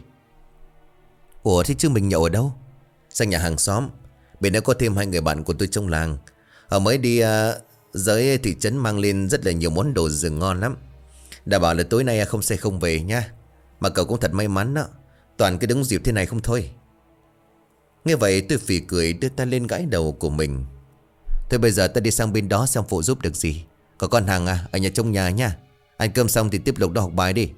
Ủa thế chứ mình nhậu ở đâu? Sang nhà hàng xóm. Bên đó có thêm hai người bạn của tôi trong làng. Họ mới đi uh, giới thị trấn mang lên rất là nhiều món đồ rừng ngon lắm. Đã bảo là tối nay không say không về nha. Mà cậu cũng thật may mắn đó, toàn cái đúng dịp thế này không thôi. Nghe vậy tôi phì cười đưa tay lên gãi đầu của mình. Thôi bây giờ ta đi sang bên đó xem phụ giúp được gì. Có con Hằng à, ở nhà trong nhà nha. Ăn cơm xong thì tiếp tục đó học bài đi.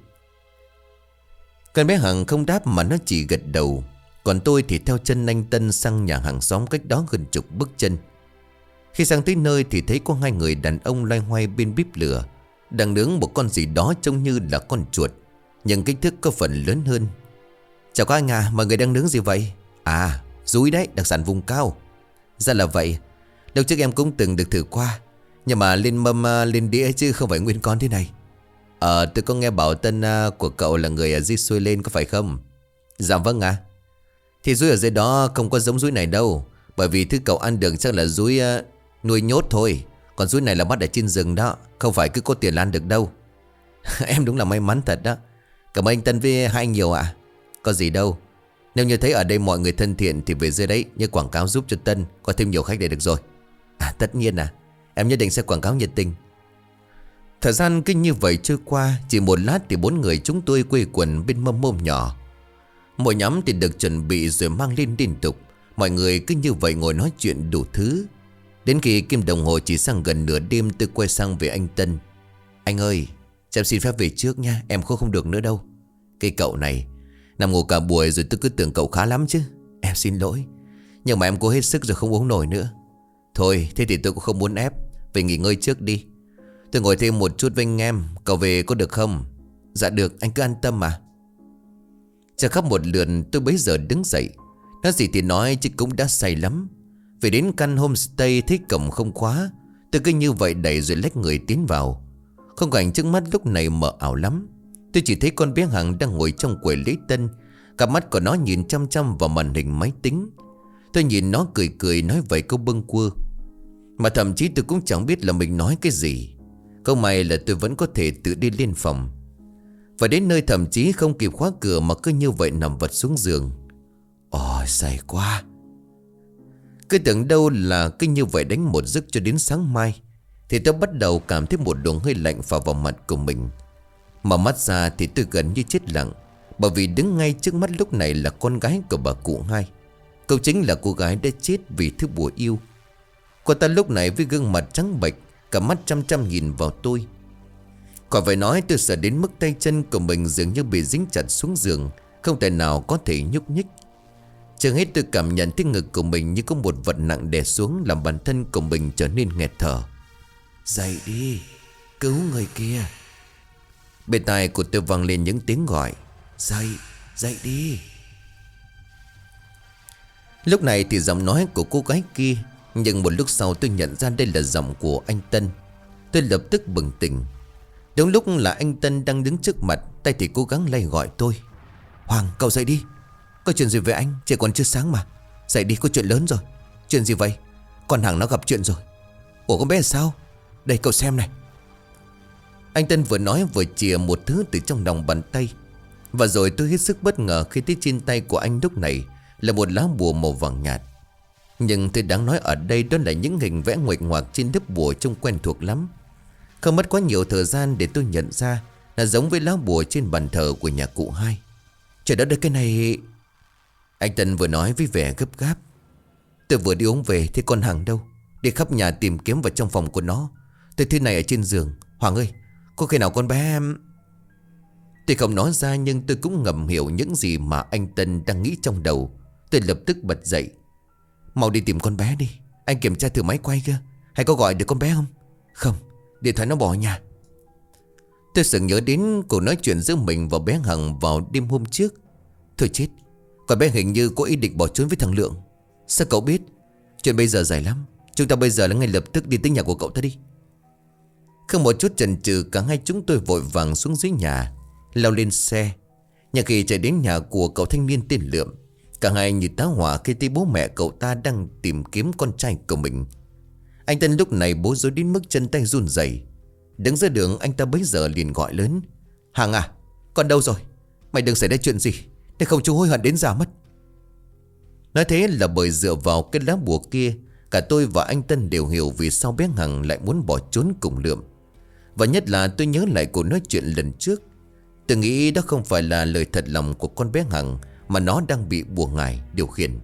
Con bé Hằng không đáp mà nó chỉ gật đầu. Còn tôi thì theo chân anh Tân sang nhà hàng xóm cách đó gần chục bước chân. Khi sang tới nơi thì thấy có hai người đàn ông loay hoay bên bếp lửa, đang nướng một con gì đó trông như là con chuột, nhưng kích thước có phần lớn hơn. Chào các anh à, mọi người đang nướng gì vậy? À, dúi đấy, đặc sản vùng cao. Ra là vậy. Đâu trước em cũng từng được thử qua, nhưng mà lên mâm lên đĩa chứ không phải nguyên con thế này. Ờ tôi có nghe bảo Tân của cậu là người ở dưới xuôi lên có phải không? Dạ vâng ạ. Thì dúi ở dưới đó không có giống dúi này đâu. Bởi vì thứ cậu ăn được chắc là dúi uh, nuôi nhốt thôi. Còn dúi này là bắt ở trên rừng đó, không phải cứ có tiền là ăn được đâu. Em đúng là may mắn thật đó. Cảm ơn anh Tân với hai anh nhiều ạ. Có gì đâu. Nếu như thấy ở đây mọi người thân thiện thì về dưới đấy nhớ quảng cáo giúp cho Tân có thêm nhiều khách để được rồi. À tất nhiên à, em nhất định sẽ quảng cáo nhiệt tình. Thời gian kinh như vậy trôi qua. Chỉ một lát thì bốn người chúng tôi quây quần bên mâm môm nhỏ. Mỗi nhóm thì được chuẩn bị rồi mang lên liên tục. Mọi người cứ như vậy ngồi nói chuyện đủ thứ. Đến khi kim đồng hồ chỉ sang gần nửa đêm, tôi quay sang về anh Tân. Anh ơi, em xin phép về trước nha, em không không được nữa đâu. Cái cậu này nằm ngủ cả buổi rồi, tôi cứ tưởng cậu khá lắm chứ. Em xin lỗi, nhưng mà em cố hết sức rồi không uống nổi nữa. Thôi thế thì tôi cũng không muốn ép. Về nghỉ ngơi trước đi. Tôi ngồi thêm một chút với anh em. Cậu về có được không? Dạ được, anh cứ an tâm mà. Chờ khắp một lượt tôi bấy giờ đứng dậy. Nói gì thì nói chứ cũng đã say lắm. Về đến căn homestay thấy cổng không khóa, tôi cứ như vậy đẩy rồi lách người tiến vào. Không cảnh trước mắt lúc này mờ ảo lắm. Tôi chỉ thấy con bé Hằng đang ngồi trong quầy lễ tân. Cặp mắt của nó nhìn chăm chăm vào màn hình máy tính. Tôi nhìn nó cười cười nói vài câu bâng quơ, mà thậm chí tôi cũng chẳng biết là mình nói cái gì. Không may là tôi vẫn có thể tự đi lên phòng. Và đến nơi thậm chí không kịp khóa cửa mà cứ như vậy nằm vật xuống giường. Ôi say quá. Cứ tưởng đâu là cứ như vậy đánh một giấc cho đến sáng mai, thì tôi bắt đầu cảm thấy một luồng hơi lạnh phả vào mặt của mình. Mở mắt ra thì tôi gần như chết lặng, bởi vì đứng ngay trước mắt lúc này là con gái của bà cụ hai. Cậu chính là cô gái đã chết vì thứ bùa yêu. Cô ta lúc này với gương mặt trắng bệch, cả mắt chăm chăm nhìn vào tôi. Khỏi phải nói, tôi sợ đến mức tay chân của mình dường như bị dính chặt xuống giường, không thể nào có thể nhúc nhích. Chưa hết tôi cảm nhận thấy ngực của mình như có một vật nặng đè xuống, làm bản thân của mình trở nên nghẹt thở. Dậy đi, cứu người kia. Bên tai của tôi vang lên những tiếng gọi. Dậy, dậy đi. Lúc này thì giọng nói của cô gái kia, nhưng một lúc sau tôi nhận ra đây là giọng của anh Tân. Tôi lập tức bừng tỉnh. Đúng lúc là anh Tân đang đứng trước mặt, tay thì cố gắng lay gọi tôi. Hoàng, cậu dậy đi. Có chuyện gì với anh? Trời còn chưa sáng mà. Dậy đi, có chuyện lớn rồi. Chuyện gì vậy? Con Hằng nó gặp chuyện rồi. Ủa con bé là sao? Đây cậu xem này. Anh Tân vừa nói vừa chìa một thứ từ trong lòng bàn tay. Và rồi tôi hết sức bất ngờ khi thấy trên tay của anh lúc này là một lá bùa màu vàng nhạt. Nhưng tôi đáng nói ở đây đó là những hình vẽ nguệch ngoạc trên lớp bùa trông quen thuộc lắm. Không mất quá nhiều thời gian để tôi nhận ra là giống với lá bùa trên bàn thờ của nhà cụ hai. Trời đất ơi, cái này... Anh Tân vừa nói với vẻ gấp gáp. Tôi vừa đi uống về thì con Hằng đâu. Đi khắp nhà tìm kiếm vào trong phòng của nó. Tôi thứ này ở trên giường. Hoàng ơi, có khi nào con bé... Tôi không nói ra nhưng tôi cũng ngầm hiểu những gì mà anh Tân đang nghĩ trong đầu. Tôi lập tức bật dậy. Mau đi tìm con bé đi. Anh kiểm tra thử máy quay kia. Hay có gọi được con bé không? Không, điện thoại nó bỏ ở nhà. Tôi sực nhớ đến cuộc nói chuyện giữa mình và bé Hằng vào đêm hôm trước. Thôi chết, còn bé hình như có ý định bỏ trốn với thằng Lượng. Sao cậu biết? Chuyện bây giờ dài lắm. Chúng ta bây giờ là ngay lập tức đi tới nhà của cậu ta đi. Không một chút chần chừ, cả hai chúng tôi vội vàng xuống dưới nhà, leo lên xe. Nhưng khi chạy đến nhà của cậu thanh niên tên Lượm, cả hai như tá hỏa khi thấy bố mẹ cậu ta đang tìm kiếm con trai của mình. Anh Tân lúc này bối rối đến mức chân tay run rẩy. Đứng giữa đường anh ta bấy giờ liền gọi lớn. Hằng à, con đâu rồi? Mày đừng xảy ra chuyện gì, để không chú hối hận đến già mất. Nói thế là bởi dựa vào cái lá bùa kia, cả tôi và anh Tân đều hiểu vì sao bé Hằng lại muốn bỏ trốn cùng Lượm. Và nhất là tôi nhớ lại cuộc nói chuyện lần trước. Tôi nghĩ đó không phải là lời thật lòng của con bé Hằng, mà nó đang bị bùa ngải điều khiển.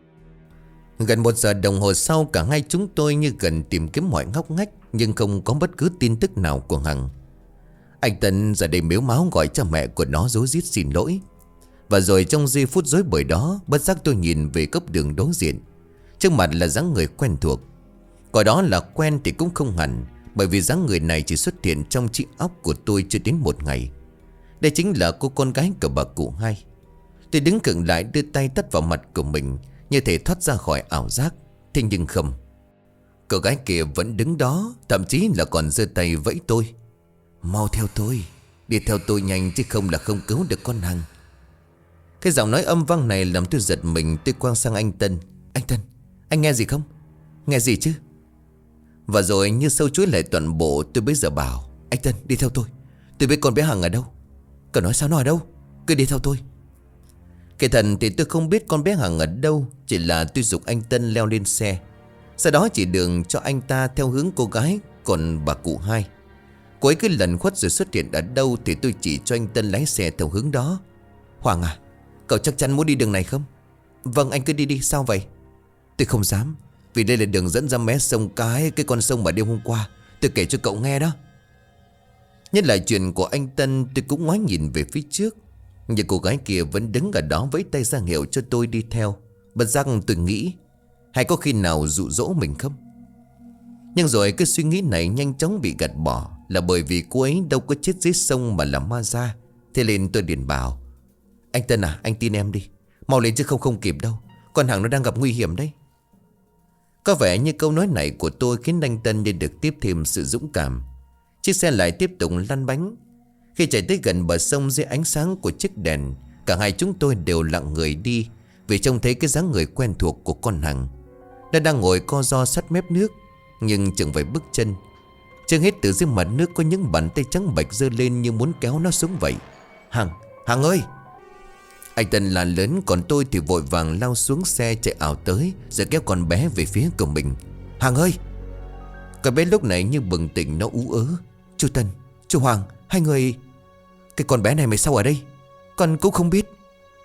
Gần một giờ đồng hồ sau, cả hai chúng tôi như gần tìm kiếm mọi ngóc ngách, nhưng không có bất cứ tin tức nào của Hằng. Anh Tân giờ đây mếu máo gọi cho mẹ của nó rối rít xin lỗi. Và rồi trong giây phút rối bời đó, bất giác tôi nhìn về góc đường đối diện. Trước mặt là dáng người quen thuộc. Còn đó là quen thì cũng không hẳn, bởi vì dáng người này chỉ xuất hiện trong trí óc của tôi chưa đến một ngày. Đây chính là cô con gái của bà cụ Hai. Tôi đứng khựng lại, đưa tay tắt vào mặt của mình, như thể thoát ra khỏi ảo giác. Thế nhưng không, cô gái kia vẫn đứng đó, thậm chí là còn giơ tay vẫy tôi. Mau theo tôi, đi theo tôi nhanh, chứ không là không cứu được con Hằng. Cái giọng nói âm vang này làm tôi giật mình. Tôi quay sang anh Tân. Anh Tân, anh nghe gì không? Nghe gì chứ? Và rồi như sâu chuỗi lại toàn bộ, tôi bây giờ bảo. Anh Tân, đi theo tôi, tôi biết con bé Hằng ở đâu. Cậu nói sao, nó ở đâu? Cứ đi theo tôi. Kể thần thì tôi không biết con bé Hằng ở đâu, chỉ là tôi giục anh Tân leo lên xe. Sau đó chỉ đường cho anh ta theo hướng cô gái. Còn bà cụ Hai, cô ấy cứ lần khuất rồi xuất hiện ở đâu thì tôi chỉ cho anh Tân lái xe theo hướng đó. Hoàng à, cậu chắc chắn muốn đi đường này không? Vâng, anh cứ đi đi, sao vậy? Tôi không dám, vì đây là đường dẫn ra mé sông Cái, cái con sông mà đêm hôm qua tôi kể cho cậu nghe đó. Nhất là chuyện của anh Tân, tôi cũng ngoái nhìn về phía trước, nhưng cô gái kia vẫn đứng ở đó vẫy tay ra hiệu cho tôi đi theo. Bất giác tôi nghĩ, hay có khi nào dụ dỗ mình không? Nhưng rồi cái suy nghĩ này nhanh chóng bị gạt bỏ, là bởi vì cô ấy đâu có chết dưới sông mà là ma da. Thế nên tôi liền bảo. Anh Tân à, anh tin em đi, mau lên chứ không không kịp đâu, con Hằng nó đang gặp nguy hiểm đấy. Có vẻ như câu nói này của tôi khiến anh Tân nhận được tiếp thêm sự dũng cảm. Chiếc xe lại tiếp tục lăn bánh. Khi chạy tới gần bờ sông dưới ánh sáng của chiếc đèn, cả hai chúng tôi đều lặng người đi, vì trông thấy cái dáng người quen thuộc của con Hằng. Nó đang ngồi co ro sát mép nước, nhưng chẳng phải bước chân. Chưa hết, từ dưới mặt nước có những bàn tay trắng bệch giơ lên như muốn kéo nó xuống vậy. Hằng, Hằng ơi! Anh Tân là lớn, còn tôi thì vội vàng lao xuống xe chạy ảo tới, rồi kéo con bé về phía của mình. Hằng ơi! Con bé lúc này như bừng tỉnh, nó ú ớ. Chú Tân, chú Hoàng, hai người... Cái con bé này mày sao ở đây? Con cũng không biết.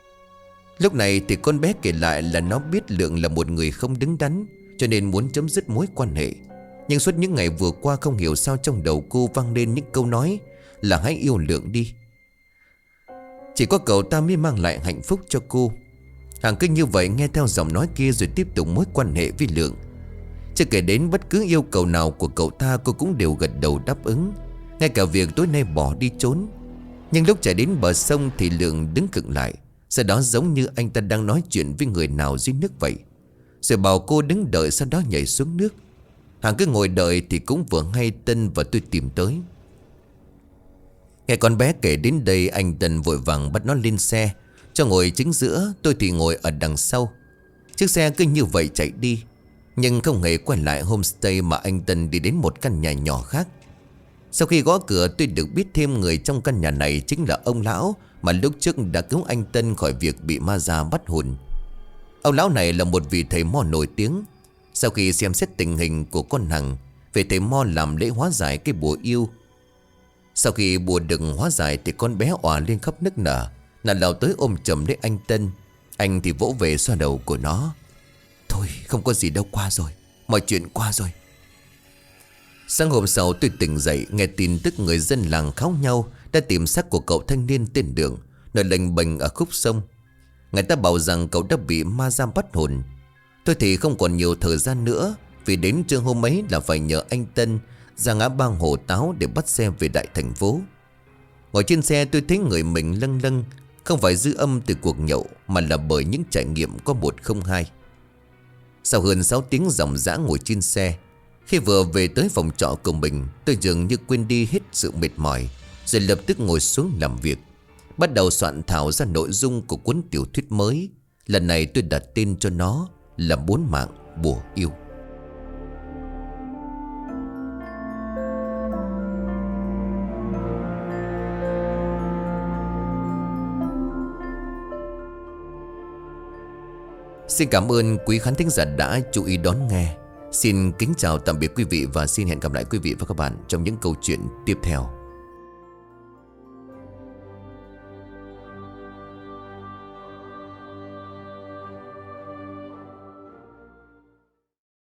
Lúc này thì con bé kể lại là nó biết Lượng là một người không đứng đắn, cho nên muốn chấm dứt mối quan hệ. Nhưng suốt những ngày vừa qua không hiểu sao trong đầu cô vang lên những câu nói là hãy yêu Lượng đi. Chỉ có cậu ta mới mang lại hạnh phúc cho cô. Hằng cứ như vậy nghe theo giọng nói kia rồi tiếp tục mối quan hệ với Lượng. Chưa kể đến bất cứ yêu cầu nào của cậu ta, cô cũng đều gật đầu đáp ứng, ngay cả việc tối nay bỏ đi trốn. Nhưng lúc chạy đến bờ sông thì Lượng đứng khựng lại, sau đó giống như anh ta đang nói chuyện với người nào dưới nước vậy, rồi bảo cô đứng đợi, sau đó nhảy xuống nước. Hằng cứ ngồi đợi thì cũng vừa hay Tân và tôi tìm tới. Nghe con bé kể đến đây, anh Tân vội vàng bắt nó lên xe, cho ngồi chính giữa, tôi thì ngồi ở đằng sau. Chiếc xe cứ như vậy chạy đi, nhưng không hề quay lại homestay mà anh Tân đi đến một căn nhà nhỏ khác. Sau khi gõ cửa, tôi được biết thêm người trong căn nhà này chính là ông lão mà lúc trước đã cứu anh Tân khỏi việc bị ma da bắt hồn. Ông lão này là một vị thầy mo nổi tiếng. Sau khi xem xét tình hình của con Hằng, vị thầy mo làm lễ hóa giải cái bùa yêu. Sau khi bùa được hóa giải thì con bé òa lên khóc nức nở, nó lao tới ôm chầm lấy anh Tân. Anh thì vỗ về xoa đầu của nó. Thôi không có gì đâu, qua rồi, mọi chuyện qua rồi. Sáng hôm sau tôi tỉnh dậy nghe tin tức người dân làng kháo nhau đã tìm xác của cậu thanh niên tên Đường nổi lềnh bềnh ở khúc sông. Người ta bảo rằng cậu đã bị ma giam bắt hồn. Tôi thì không còn nhiều thời gian nữa, vì đến trưa hôm ấy là phải nhờ anh Tân ra ngã ba Hồ Táo để bắt xe về đại thành phố. Ngồi trên xe tôi thấy người mình lâng lâng, không phải dư âm từ cuộc nhậu mà là bởi những trải nghiệm có một không hai. Sau hơn sáu tiếng ròng rã ngồi trên xe, khi vừa về tới phòng trọ của mình, tôi dường như quên đi hết sự mệt mỏi, rồi lập tức ngồi xuống làm việc, bắt đầu soạn thảo ra nội dung của cuốn tiểu thuyết mới. Lần này tôi đặt tên cho nó là Bốn Mạng Bùa Yêu. Xin cảm ơn quý khán thính giả đã chú ý đón nghe. Xin kính chào tạm biệt quý vị và xin hẹn gặp lại quý vị và các bạn trong những câu chuyện tiếp theo.